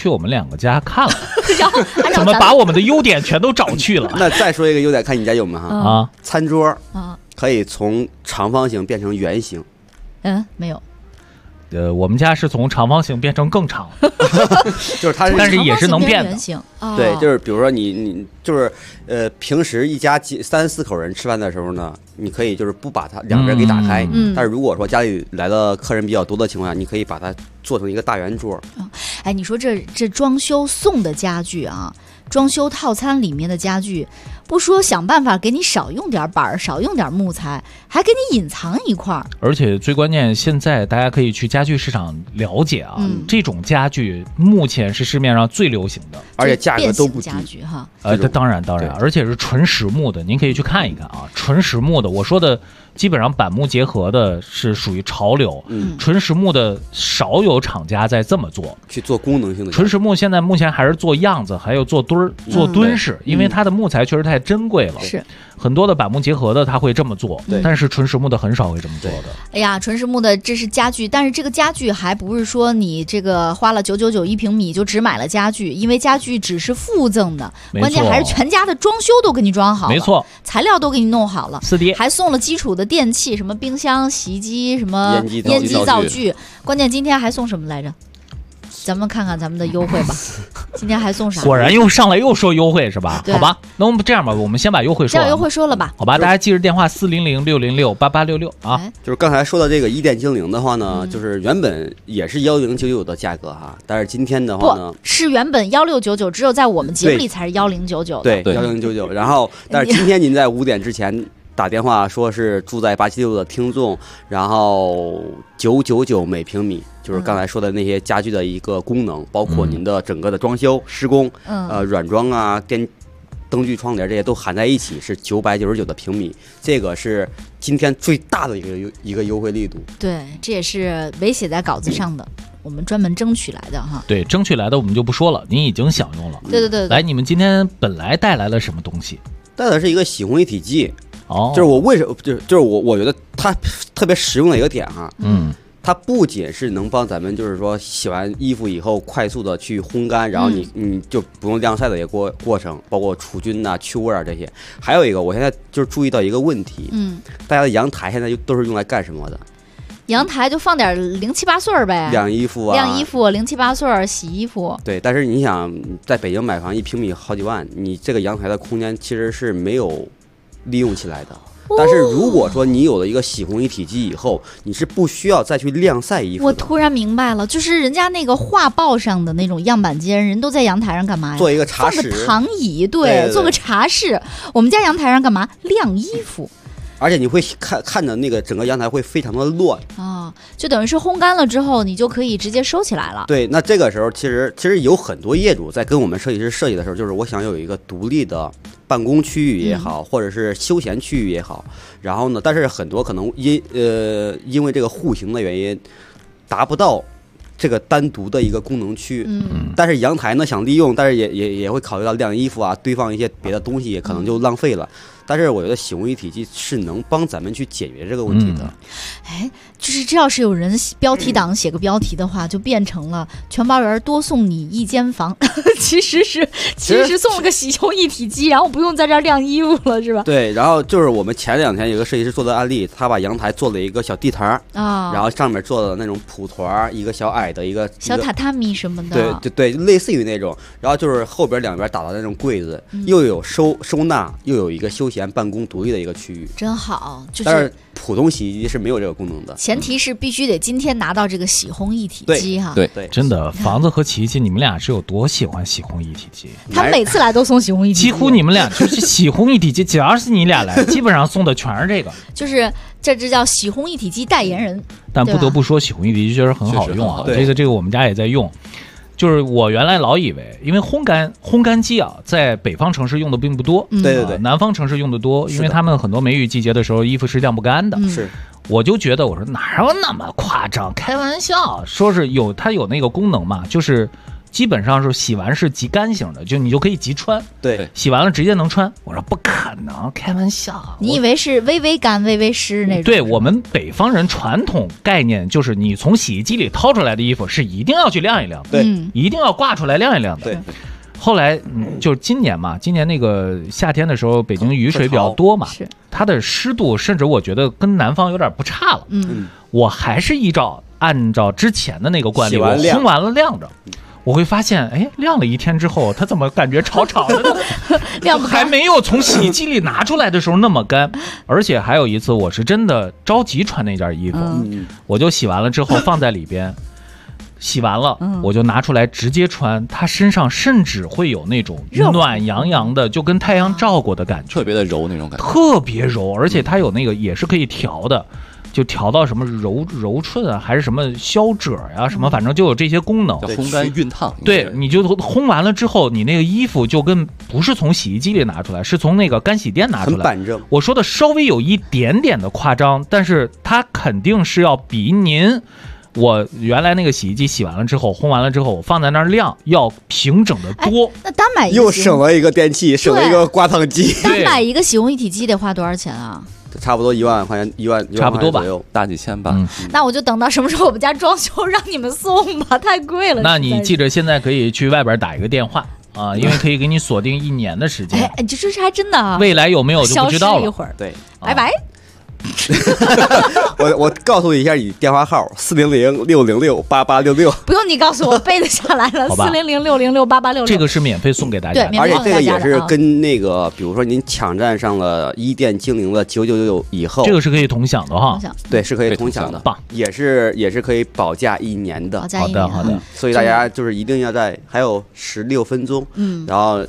去我们2个家看了， 然后怎么把我们的优点全都找去了？ 那再说一个优点，看你家有没有哈？ 啊， 餐桌可以从长方形变成圆形。 没有。 我们家是从长方形变成更长， 就是它是， 但是也是能变的。 对，就是比如说你就是平时一家3、4口人吃饭的时候呢，你可以就是不把它两边给打开，但是如果说家里来的客人比较多的情况下，你可以把它做成一个大圆桌。 哎，你说这装修送的家具啊，装修套餐里面的家具，不说想办法给你少用点板，少用点木材，还给你隐藏一块。 而且最关键，现在大家可以去家具市场了解啊，这种家具目前是市面上最流行的， 而且价格都不低。 家具哈， 当然，而且是纯实木的，您可以去看一看啊，纯实木的，我说的基本上板木结合的是属于潮流，纯实木的少有厂家在这么做， 去做功能性的。 纯实木现在目前还是做样子，还有做墩儿、做墩式，因为它的木材确实太珍贵了。 是很多的板木结合的它会这么做，但是纯实木的很少会这么做的。 哎呀，纯实木的这是家具，但是这个家具还不是说你这个花了9991平米就只买了家具，因为家具只是附赠的，关键还是全家的装修都给你装好了， 没错， 材料都给你弄好了 ，4D， 还送了基础的电器，什么冰箱、洗衣机，什么烟机灶具，关键今天还送什么来着？咱们看看咱们的优惠吧，今天还送啥？ 果然又上来又说优惠是吧？好吧，那我们这样吧，我们先把优惠说完。 优惠说了吧？ 好吧，大家记着电话400-606-8866啊。 就是刚才说的这个一电精灵的话呢，就是原本也是1099的价格哈，但是今天的话呢， 不是原本1699，只有在我们节目里才是1099的。 对，1099。然后，但是今天您在5点之前打电话说是住在876的听众，然后999每平米，就是刚才说的那些家具的一个功能，包括您的整个的装修施工，软装啊、灯具、窗帘这些都含在一起，是999的平米。这个是今天最大的一个优惠力度。 对，这也是没写在稿子上的。我们专门争取来的哈， 对，争取来的我们就不说了，您已经享用了。 对。 来，你们今天本来带来了什么东西？ 带的是一个洗烘一体机。就是我为什么就是我觉得它特别实用的一个点哈，它不仅是能帮咱们就是说洗完衣服以后快速的去烘干，然后你就不用晾晒的一个过程，包括除菌啊、去味啊这些。还有一个，我现在就是注意到一个问题，大家的阳台现在都是用来干什么的？ 阳台就放点0、7、8岁呗， 晾衣服 0、7、8岁洗衣服。 对，但是你想在北京买房1平米好几万，你这个阳台的空间其实是没有利用起来的。但是如果说你有了一个洗烘一体机以后，你是不需要再去晾晒衣服的。 我突然明白了，就是人家那个画报上的那种样板间，人都在阳台上干嘛呀？ 做一个茶室， 放个躺椅，对，做个茶室。我们家阳台上干嘛？晾衣服。 而且你会看着那个整个阳台会非常的乱啊，就等于是烘干了之后，你就可以直接收起来了。 对，那这个时候其实有很多业主在跟我们设计师设计的时候，就是我想有一个独立的办公区域也好，或者是休闲区域也好，然后呢，但是很多可能因为这个户型的原因，达不到这个单独的一个功能区。但是阳台呢想利用，但是也会考虑到晾衣服啊，堆放一些别的东西，也可能就浪费了。但是我觉得洗烘一体机是能帮咱们去解决这个问题的。 哎，就是这要是有人标题党写个标题的话，就变成了全包园多送你1间房，其实是送了个洗烘一体机，然后不用在这儿晾衣服了，是吧？ 对，然后就是我们前2天有个设计师做的案例，他把阳台做了一个小地毯然后上面做的那种蒲团，一个小矮的一个小榻榻米什么的， 对，类似于那种。然后就是后边两边打的那种柜子，又有收纳，又有一个休闲办公独立的一个区域， 真好。 但是普通洗衣机是没有这个功能的， 前提是必须得今天拿到这个洗烘一体机哈。 对，真的，房子和洗衣机，你们俩是有多喜欢洗烘一体机？ 他每次来都送洗烘一体机， 几乎你们俩就是洗烘一体机，只要是你俩来，基本上送的全是这个。 就是这叫洗烘一体机代言人。 但不得不说，洗烘一体机确实很好用啊。这个我们家也在用。就是我原来老以为，因为烘干机啊，在北方城市用的并不多， 对， 南方城市用的多，因为他们很多梅雨季节的时候，衣服是晾不干的。 是， 我就觉得我说哪有那么夸张？开玩笑，说是它有那个功能嘛，就是基本上是洗完是即干型的，就你就可以即穿。 对， 洗完了直接能穿。我说不可能，开玩笑。 你以为是微微干、微微湿那种？ 对，我们北方人传统概念就是你从洗衣机里掏出来的衣服是一定要去晾一晾的， 对， 一定要挂出来晾一晾的。 对。 后来就是今年嘛，今年那个夏天的时候，北京雨水比较多嘛，它的湿度甚至我觉得跟南方有点不差了。我还是按照之前的那个惯例，我烘完了晾着。我会发现，哎，晾了一天之后，它怎么感觉潮潮的呢？晾不还没有从洗衣机里拿出来的时候那么干。而且还有一次，我是真的着急穿那件衣服，我就洗完了之后放在里边，洗完了我就拿出来直接穿，它身上甚至会有那种暖洋洋的，就跟太阳照过的感觉， 特别的柔那种感觉， 特别柔，而且它有那个也是可以调的。就调到什么柔顺啊，还是什么消褶呀，什么反正就有这些功能。 叫烘干熨烫。 对，你就烘完了之后，你那个衣服就跟不是从洗衣机里拿出来，是从那个干洗店拿出来。 很板正。我说的稍微有一点点的夸张，但是它肯定是要比我原来那个洗衣机洗完了之后，烘完了之后，我放在那儿晾，要平整的多。 那单买一个又省了一个电器，省了一个挂烫机。 单买一个洗烘一体机得花多少钱啊？ 差不多1万块钱，1万差不多吧， 大几千吧。 那我就等到什么时候我们家装修让你们送吧，太贵了。 那你记着，现在可以去外边打一个电话啊，因为可以给你锁定1年的时间。 哎，这还真的啊。 未来有没有就不知道了。 消失一会儿， 对， 拜拜。 我告诉你一下你电话号：400-606-8866。 不用你告诉我，背得下来了。400-606-8866。 这个是免费送给大家， 对， 而且这个也是跟那个，比如说您抢占上了伊甸精灵的9999以后， 这个是可以同享的哈。 对，是可以同享的， 棒， 也是可以保价1年的。 好的。 所以大家就是一定要在还有16分钟，然后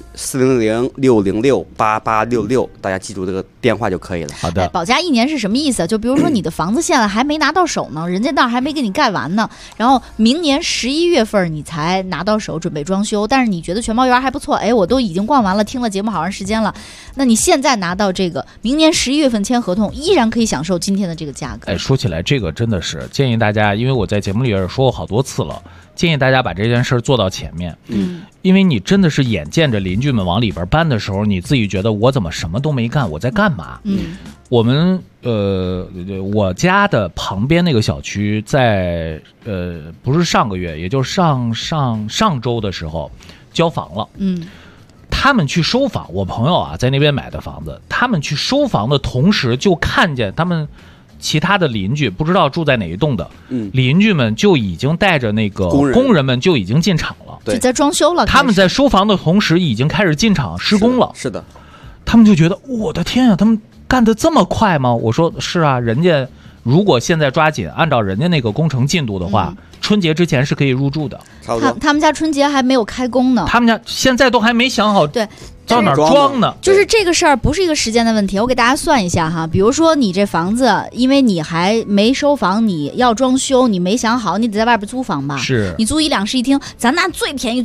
400-606-8866，大家记住这个电话就可以了。 好的， 保价1年是什么意思？就比如说你的房子现在还没拿到手呢，人家那儿还没给你盖完呢，然后明年11月份你才拿到手准备装修，但是你觉得全包园还不错，哎，我都已经逛完了，听了节目好长时间了，那你现在拿到这个，明年11月份签合同，依然可以享受今天的这个价格。 哎，说起来这个真的是建议大家，因为我在节目里也说过好多次了，建议大家把这件事做到前面。因为你真的是眼见着邻居们往里边搬的时候，你自己觉得我怎么什么都没干，我在干嘛？我们我家的旁边那个小区在不是上个月，也就是上周的时候交房了。他们去收房，我朋友啊在那边买的房子，他们去收房的同时就看见他们其他的邻居，不知道住在哪一栋的，邻居们就已经带着那个工人们就已经进场了， 就在装修了。 他们在收房的同时已经开始进场施工了。 是的， 他们就觉得我的天啊，他们干得这么快吗？我说是啊，人家如果现在抓紧按照人家那个工程进度的话，春节之前是可以入住的。 他们家春节还没有开工呢， 他们家现在都还没想好对到哪儿装呢？ 就是这个事儿不是一个时间的问题。我给大家算一下哈，比如说你这房子，因为你还没收房，你要装修，你没想好，你得在外边租房吧？ 是， 你租1两室一厅，咱拿最便宜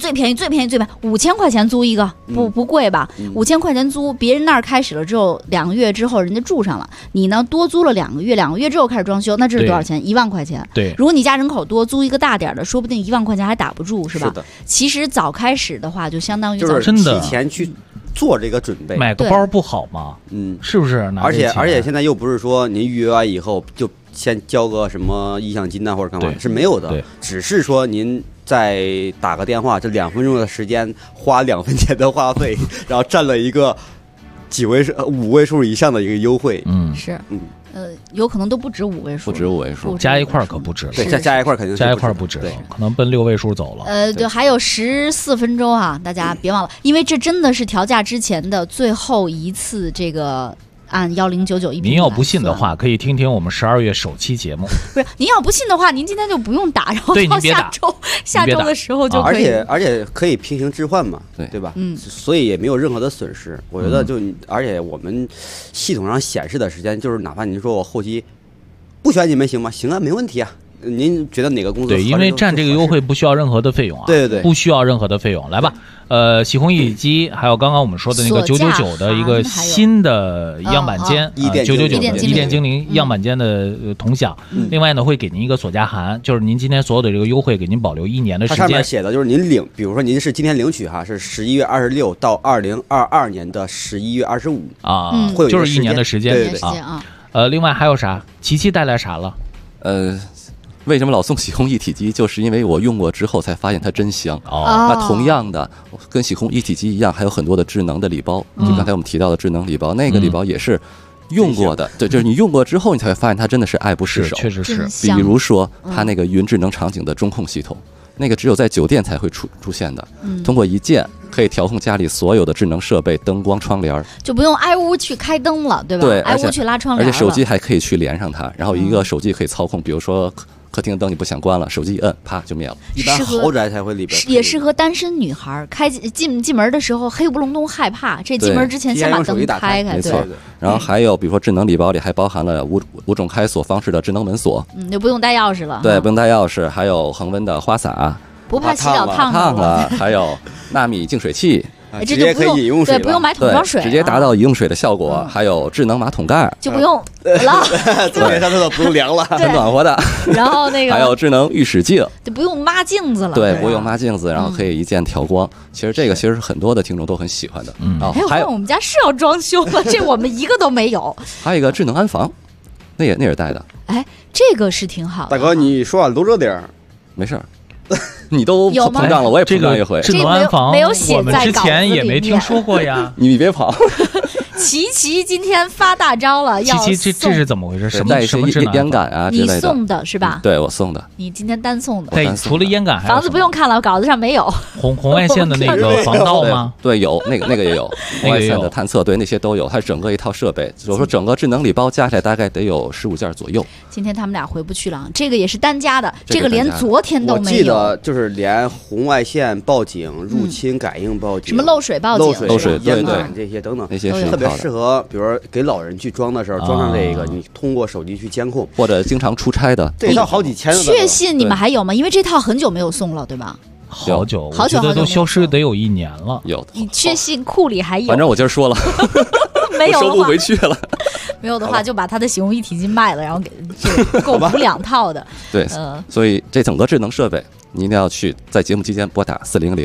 5000块钱租一个，不贵吧？5000块钱租，别人那儿开始了之后2个月之后人家住上了，你呢多租了2个月，2个月之后开始装修，那这是多少钱？1万块钱。 对， 如果你家人口多，租一个大点的，说不定1万块钱还打不住，是吧？ 是的。 其实早开始的话，就相当于就是真的提前去做这个准备， 买个包不好吗？是不是？ 而且现在又不是说您预约完以后就先交个什么意向金呐或者干嘛，是没有的，只是说您再打个电话，这2分钟的时间花2分钱的话费，然后占了一个5位数以上的一个优惠。 是，有可能都不止5位数， 不止5位数， 加一块可不止了。 对，加一块肯定是加一块不止了，可能奔6位数走了。 对，还有14分钟啊，大家别忘了，因为这真的是调价之前的最后一次这个。按1099一平。 您要不信的话，可以听听我们12月首期节目。 不是，您要不信的话，您今天就不用打，然后到下周的时候就可以。 而且可以平行置换嘛，对吧？所以也没有任何的损失。我觉得而且我们系统上显示的时间，就是哪怕您说我后期不选你们行吗？行啊，没问题啊。 您觉得哪个公司对，因为占这个优惠不需要任何的费用啊， 对对对， 不需要任何的费用。来吧，洗烘一体机，还有刚刚我们说的那个999的一个新的样板间，999的一店精灵样板间的同享。另外呢，会给您一个锁价函，就是您今天所有的这个优惠给您保留1年的时间。 它上面写的就是您领，比如说您是今天领取哈，是11月26到2022年的11月25 啊， 会有就是1年的时间。 对啊。 另外还有啥？琪琪带来啥了？ 为什么老送洗烘一体机？就是因为我用过之后才发现它真香。那同样的，跟洗烘一体机一样，还有很多的智能的礼包。就刚才我们提到的智能礼包，那个礼包也是用过的。对，就是你用过之后，你才会发现它真的是爱不释手。 确实是。 比如说，它那个云智能场景的中控系统，那个只有在酒店才会出现的。通过一键可以调控家里所有的智能设备、灯光、窗帘，就不用挨屋去开灯了，对吧？ 对， 挨屋去拉窗帘了。 而且手机还可以去连上它，然后一个手机可以操控，比如说客厅灯你不想关了，手机一摁，啪就灭了。 一般豪宅才会里边， 也适合单身女孩进门的时候黑不隆咚害怕，这进门之前先把灯开开。 没错。然后还有比如说智能礼包里还包含了五种开锁方式的智能门锁， 就不用带钥匙了。 对，不用带钥匙，还有恒温的花洒， 不怕洗脚烫了，还有纳米净水器。 这就不用饮用水， 对，不用买桶装水， 直接达到饮用水的效果。还有智能马桶盖， 就不用了， 对，上厕所不用凉了， 很暖和的。 然后那个还有智能浴室镜， 就不用抹镜子了， 对，不用抹镜子，然后可以一键调光。其实这个是很多的听众都很喜欢的。 还有我们家是要装修了，这我们一个都没有。 还有一个智能安防，那也带的。 哎，这个是挺好的。 大哥，你说话搂着点儿， 没事儿。你都膨胀了，我也膨胀一回。 智能安防没有写在稿子里面， 我们之前也没听说过呀。 你别跑。 琪今天发大招了，要琪这是怎么回事？什么烟杆啊之类的？ 你送的是吧？ 对，我送的。 你今天单送的。 对，除了烟杆， 房子不用看了，稿子上没有。 红外线的那个防盗吗？ 对，有那个也有。红外线的探测，对，那些都有。它整个一套设备，我说整个智能礼包加起来大概得有15件左右。 今天他们俩回不去了，这个也是单加的，这个连昨天都没有。 我记得就是连红外线报警、入侵感应报警、 什么漏水报警、 漏水烟杆这些等等， 那些是特别适合，比如说给老人去装的时候，装上这个，你通过手机去监控， 或者经常出差的， 这套好几千的。 确信你们还有吗？因为这套很久没有送了，对吧？ 好久，我觉得都消失得有1年了。 有， 你确信库里还有？ 反正我今儿说了， 没有收不回去了。 没有的话，就把他的洗烘一体机卖了，然后给购补2套的。 对，所以这整个智能设备，你一定要去在节目期间拨打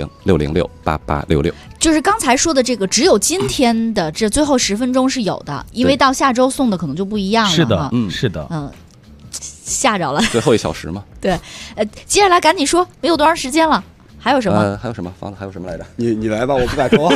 400-606-8866。 就是刚才说的这个，只有今天的这最后10分钟是有的，因为到下周送的可能就不一样了。 是的，是的， 吓着了。 最后1小时嘛。 对，接下来赶紧说，没有多长时间了。还有什么？ 还有什么？房子还有什么来着？ 你来吧，我不敢说。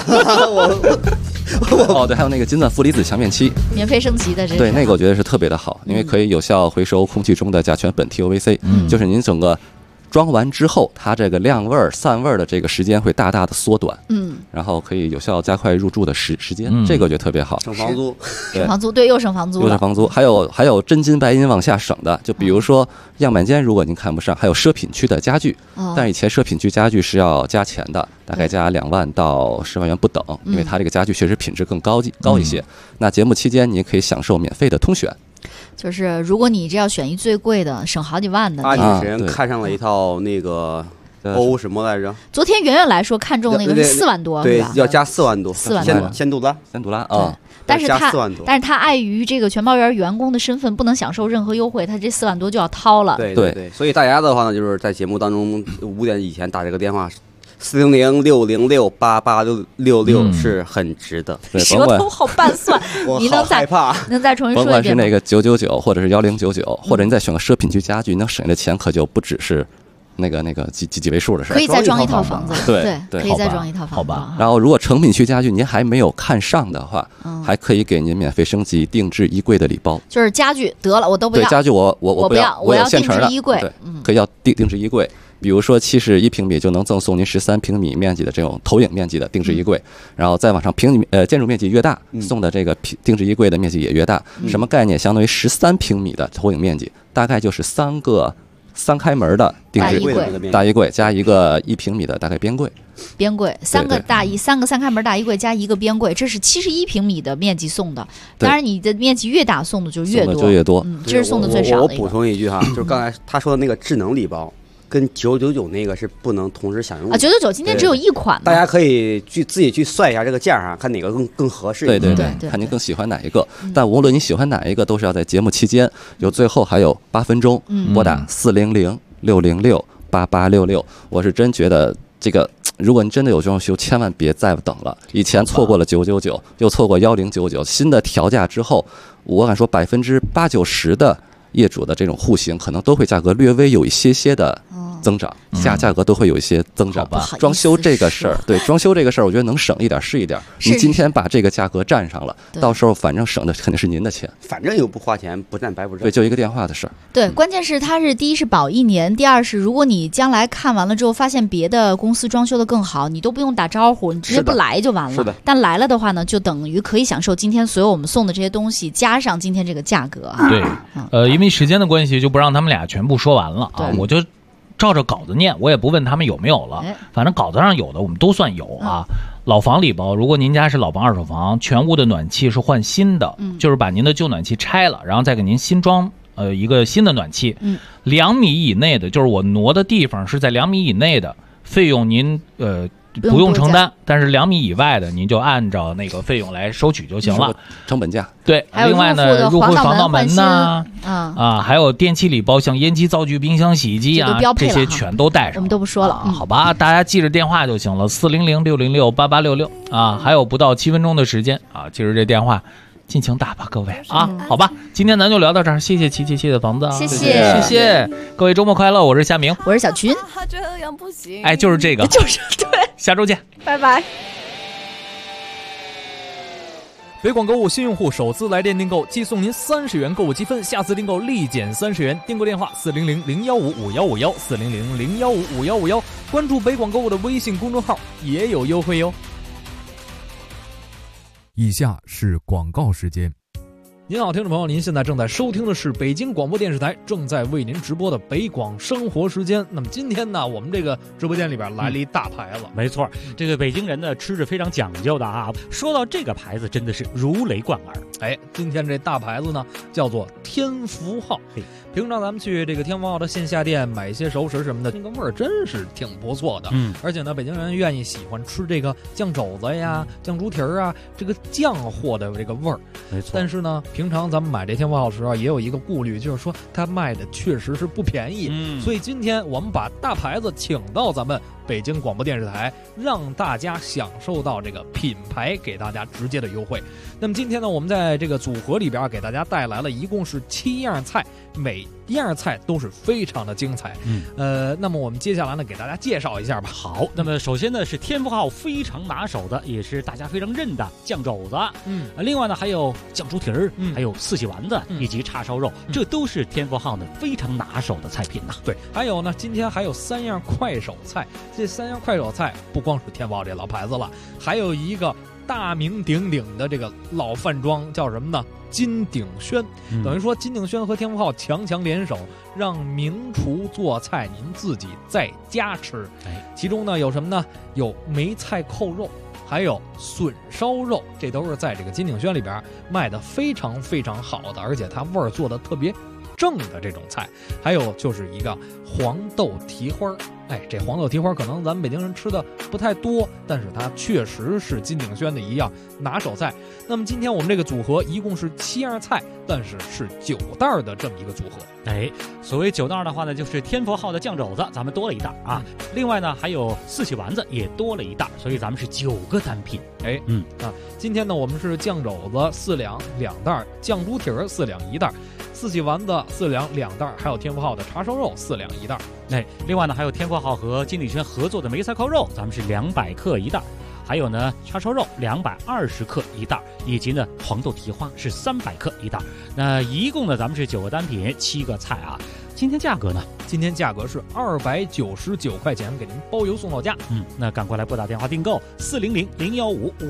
对，还有那个金钻负离子强面漆， 免费升级的这个。 对，那个我觉得是特别的好，因为可以有效回收空气中的甲醛苯 TOVC，就是您整个装完之后，它这个晾味儿、散味儿的这个时间会大大的缩短，然后可以有效加快入住的时间，这个我觉得特别好。 省房租， 省房租，对，又省房租， 又省房租。还有真金白银往下省的，就比如说样板间，如果您看不上，还有奢品区的家具，但以前奢品区家具是要加钱的，大概加2万到10万元不等，因为它这个家具确实品质更高一些。那节目期间，你可以享受免费的通选。 就是如果你这要选一最贵的，省好几万的。 你之前看上了一套那个欧什么来着？ 昨天圆圆来说看中那个是4万多， 对，要加4万多 ，4万多。 仙杜拉啊。 但是他碍于这个全包园员工的身份，不能享受任何优惠，他这4万多就要掏了。 对，所以大家的话呢，就是在节目当中5点以前打这个电话。400-606-8866是很值得。 舌头好拌蒜，你能再重新说一遍吗？ 甭管是那个999，或者是1099，或者你再选个奢品区家具，能省的钱可就不只是那个几位数的事。 可以再装一套房子， 对， 可以再装一套房子， 好吧。 然后如果成品区家具您还没有看上的话，还可以给您免费升级定制衣柜的礼包。 就是家具得了，我都不要。 对，家具我不要， 我要现成的衣柜， 可以要定制衣柜。比如说71平米就能赠送您13平米面积的这种投影面积的定制衣柜，然后再往上建筑面积越大，送的这个定制衣柜的面积也越大。什么概念？相当于13平米的投影面积，大概就是3个 3开门的定制大衣柜加一个1平米的大概边柜。 边柜3个3开门大衣柜加一个边柜，这是71平米的面积送的。当然，你的面积越大，送的就越多。这是送的最少的。 我补充一句哈，就是刚才他说的那个智能礼包，跟999那个是不能同时享用的啊。 999今天只有一款， 大家可以自己去算一下这个价哈，看哪个更合适。 对，看您更喜欢哪一个。但无论你喜欢哪一个，都是要在节目期间有最后还有8分钟，拨打400-606-8866。我是真觉得这个。如果你真的有装修，千万别再等了。以前错过了999，又错过1099，新的调价之后，我敢说80%-90%的业主的这种户型可能都会价格略微有一些的增长，价格都会有一些增长。装修这个事儿，对装修这个事儿，我觉得能省一点是一点。你今天把这个价格占上了，到时候反正省的肯定是您的钱， 反正又不花钱，不占白不占。 对，就一个电话的事儿。 对，关键是它是第一是保1年，第二是如果你将来看完了之后发现别的公司装修的更好，你都不用打招呼，你直接不来就完了。 是的。 但来了的话呢，就等于可以享受今天所有我们送的这些东西，加上今天这个价格啊。 对，因为时间的关系，就不让他们俩全部说完了啊，我就照着稿子念，我也不问他们有没有了，反正稿子上有的我们都算有啊。老房礼包，如果您家是老房二手房，全屋的暖气是换新的，就是把您的旧暖气拆了，然后再给您新装一个新的暖气。2米以内的，就是我挪的地方是在2米以内的，费用您不用承担，但是2米以外的您就按照那个费用来收取就行了， 成本价。 对，另外呢，入户防盗门呐，还有电器礼包，像烟机、灶具、冰箱、洗衣机啊，这些全都带上。 我们都不说了， 好吧，大家记着电话就行了，400-606-8866啊，还有不到7分钟的时间啊，记着这电话。尽情打吧，各位啊，好吧，今天咱就聊到这儿，谢谢琪琪，谢谢房子， 谢谢， 各位周末快乐，我是夏明， 我是小群， 哎，就是这个， 就是对， 下周见， 拜拜。 北广购物新用户首次来电订购，即送您30元购物积分，下次订购立减30元。订购电话400-015-5151，400-015-5151，关注北广购物的微信公众号也有优惠哟。 以下是广告时间。 您好，听众朋友，您现在正在收听的是北京广播电视台正在为您直播的北广生活时间。那么今天呢，我们这个直播间里边来了一大牌子， 没错，这个北京人呢吃着非常讲究的啊。说到这个牌子，真的是如雷贯耳。 哎，今天这大牌子呢叫做天福号。平常咱们去这个天福号的线下店买一些熟食什么的，那个味儿真是挺不错的。而且呢，北京人愿意喜欢吃这个酱肘子呀、酱猪蹄儿啊，这个酱货的这个味儿。 没错。 但是呢，平常咱们买这天福号的时候也有一个顾虑，就是说它卖的确实是不便宜。所以今天我们把大牌子请到咱们北京广播电视台，让大家享受到这个品牌给大家直接的优惠。那么今天呢，我们在这个组合里边给大家带来了一共是7样菜，每一样菜都是非常的精彩。那么我们接下来呢给大家介绍一下吧。 好，那么首先呢是天福号非常拿手的，也是大家非常认的酱肘子。另外呢还有酱猪蹄儿，还有四喜丸子，以及叉烧肉，这都是天福号呢非常拿手的菜品呐。 对，还有呢今天还有3样快手菜，这3样快手菜不光是天福号这老牌子了，还有一个大名鼎鼎的这个老饭庄叫什么呢？金鼎轩。等于说金鼎轩和天福号强联手，让名厨做菜您自己在家吃。其中呢有什么呢？有梅菜扣肉，还有笋烧肉，这都是在这个金鼎轩里边卖的非常非常好的，而且它味儿做的特别正的这种菜。还有就是一个黄豆蹄花。这黄豆蹄花可能咱们北京人吃的不太多，但是它确实是金鼎轩的一样拿手菜。那么今天我们这个组合一共是7样菜，但是是9袋的这么一个组合。 所谓9袋的话呢，就是天福号的酱肘子咱们多了1袋啊，另外呢还有四喜丸子也多了1袋，所以咱们是9个单品。 今天呢我们是酱肘子4两2袋，酱猪蹄儿4两1袋，四喜丸子4两2袋，还有天福号的叉烧肉4两1袋。 另外呢还有天福号和金鼎轩合作的梅菜扣肉，咱们是200克1袋，还有呢叉烧肉220克1袋，以及呢黄豆蹄花是300克1袋。那一共呢咱们是9个单品7个菜啊。今天价格呢？ 今天价格是299块钱，给您包邮送到家。 那赶快来拨打电话订购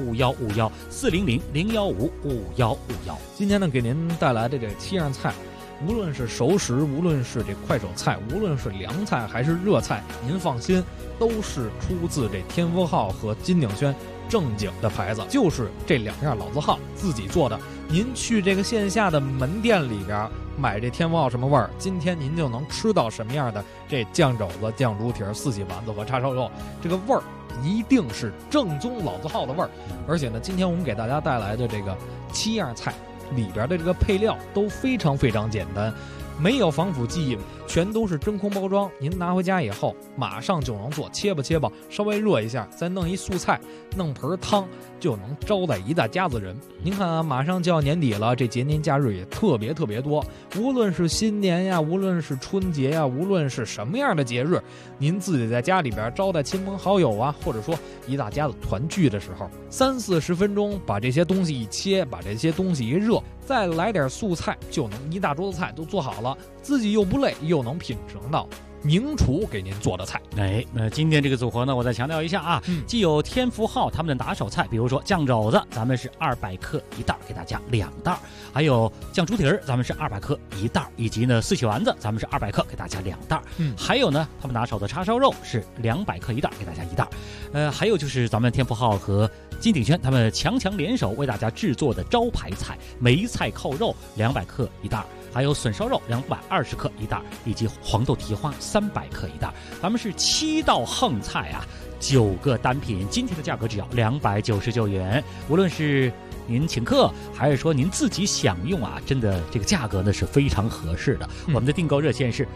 400-015-5151，400-015-5151。 今天呢给您带来的这7样菜， 无论是熟食，无论是这快手菜，无论是凉菜还是热菜，您放心，都是出自这天福号和金鼎轩正经的牌子，就是这2样老字号自己做的。您去这个线下的门店里边买这天福号什么味儿，今天您就能吃到什么样的这酱肘子、酱猪蹄、四喜丸子和叉烧肉，这个味儿一定是正宗老字号的味儿。而且呢，今天我们给大家带来的这个7样菜里边的这个配料都非常非常简单，没有防腐剂，全都是真空包装。您拿回家以后马上就能做，切吧，稍微热一下，再弄一素菜，弄盆汤，就能招待一大家子人。您看啊，马上就要年底了，这节年假日也特别多，无论是新年呀，无论是春节呀，无论是什么样的节日，您自己在家里边招待亲朋好友啊，或者说一大家子团聚的时候，30-40分钟把这些东西一切，把这些东西一热，再来点素菜，就能一大桌子菜都做好了，自己又不累，又能品尝到名厨给您做的菜。 今天这个组合呢，我再强调一下啊，既有天福号他们的拿手菜，比如说酱肘子，咱们是200克1袋，给大家2袋；还有酱猪蹄儿，咱们是200克1袋；以及呢四喜丸子，咱们是200克，给大家2袋。还有呢，他们拿手的叉烧肉是200克1袋，给大家1袋。还有就是咱们天福号和金鼎轩他们强联手为大家制作的招牌菜梅菜扣肉200克1袋。还有笋烧肉220克1袋，以及黄豆蹄花300克1袋。咱们是7道横菜啊，9个单品，今天的价格只要299元。无论是您请客，还是说您自己享用啊，真的这个价格呢是非常合适的。我们的订购热线是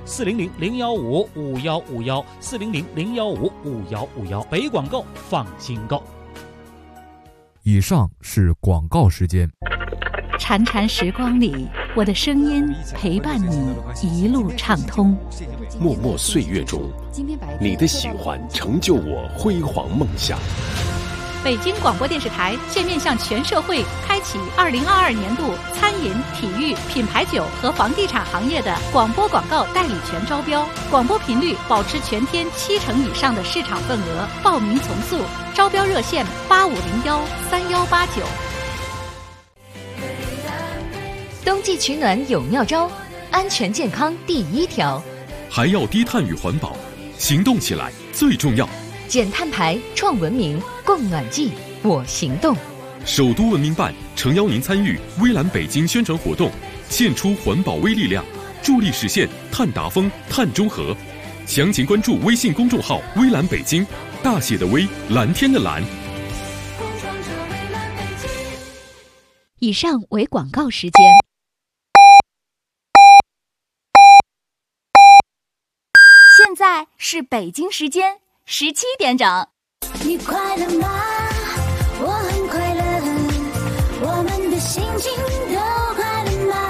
400-015-5151，400-015-5151，北广购放心购。 以上是广告时间。 潺潺时光里，我的声音陪伴你一路畅通。 默默岁月中，你的喜欢成就我辉煌梦想。 北京广播电视台现面向全社会开启2022年度餐饮、体育、品牌酒和房地产行业的广播广告代理权招标，广播频率保持全天70%以上的市场份额，报名从速，招标热线8501-3189。 冬季取暖有妙招，安全健康第1条， 还要低碳与环保，行动起来最重要。 减碳排，创文明，供暖季，我行动。 首都文明办诚邀您参与微蓝北京宣传活动，献出环保微力量，助力实现碳达峰、碳中和。详情关注微信公众号微蓝北京，大写的微，蓝天的蓝。 以上为广告时间。 现在是北京时间17点整。 你快乐吗？我很快乐，我们的心情都快乐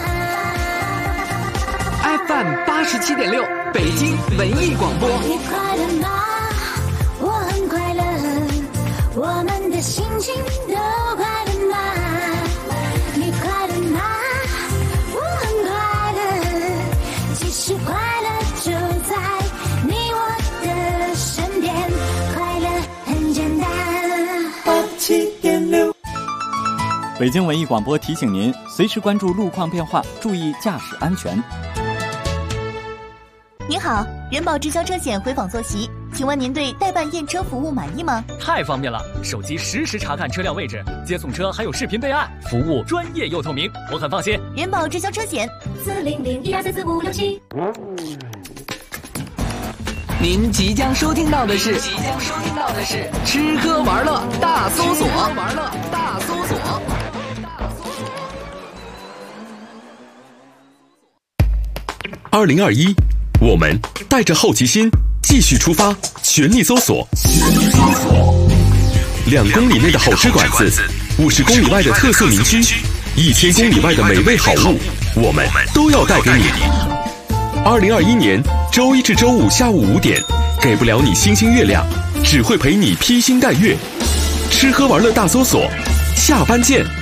吗？ FM 87.6，北京文艺广播。 你快乐吗？我很快乐，我们的心情都快乐吗？你快乐吗？我很快乐，其实快乐就在你我的身边，快乐很简单。87.6。 北京文艺广播提醒您，随时关注路况变化，注意驾驶安全。 您好，人保直销车险回访坐席，请问您对代办验车服务满意吗？ 太方便了，手机实时查看车辆位置，接送车还有视频备案，服务专业又透明，我很放心。 人保直销车险40012344567。 您即将收听到的是吃喝玩乐大搜索。 2021，我们带着好奇心继续出发，全力搜索。2公里内的好吃馆子，50公里外的特色名区，1000公里外的美味好物，我们都要带给你。2021年周1至周5下午5点，给不了你星星月亮，只会陪你披星戴月。吃喝玩乐大搜索，下班见。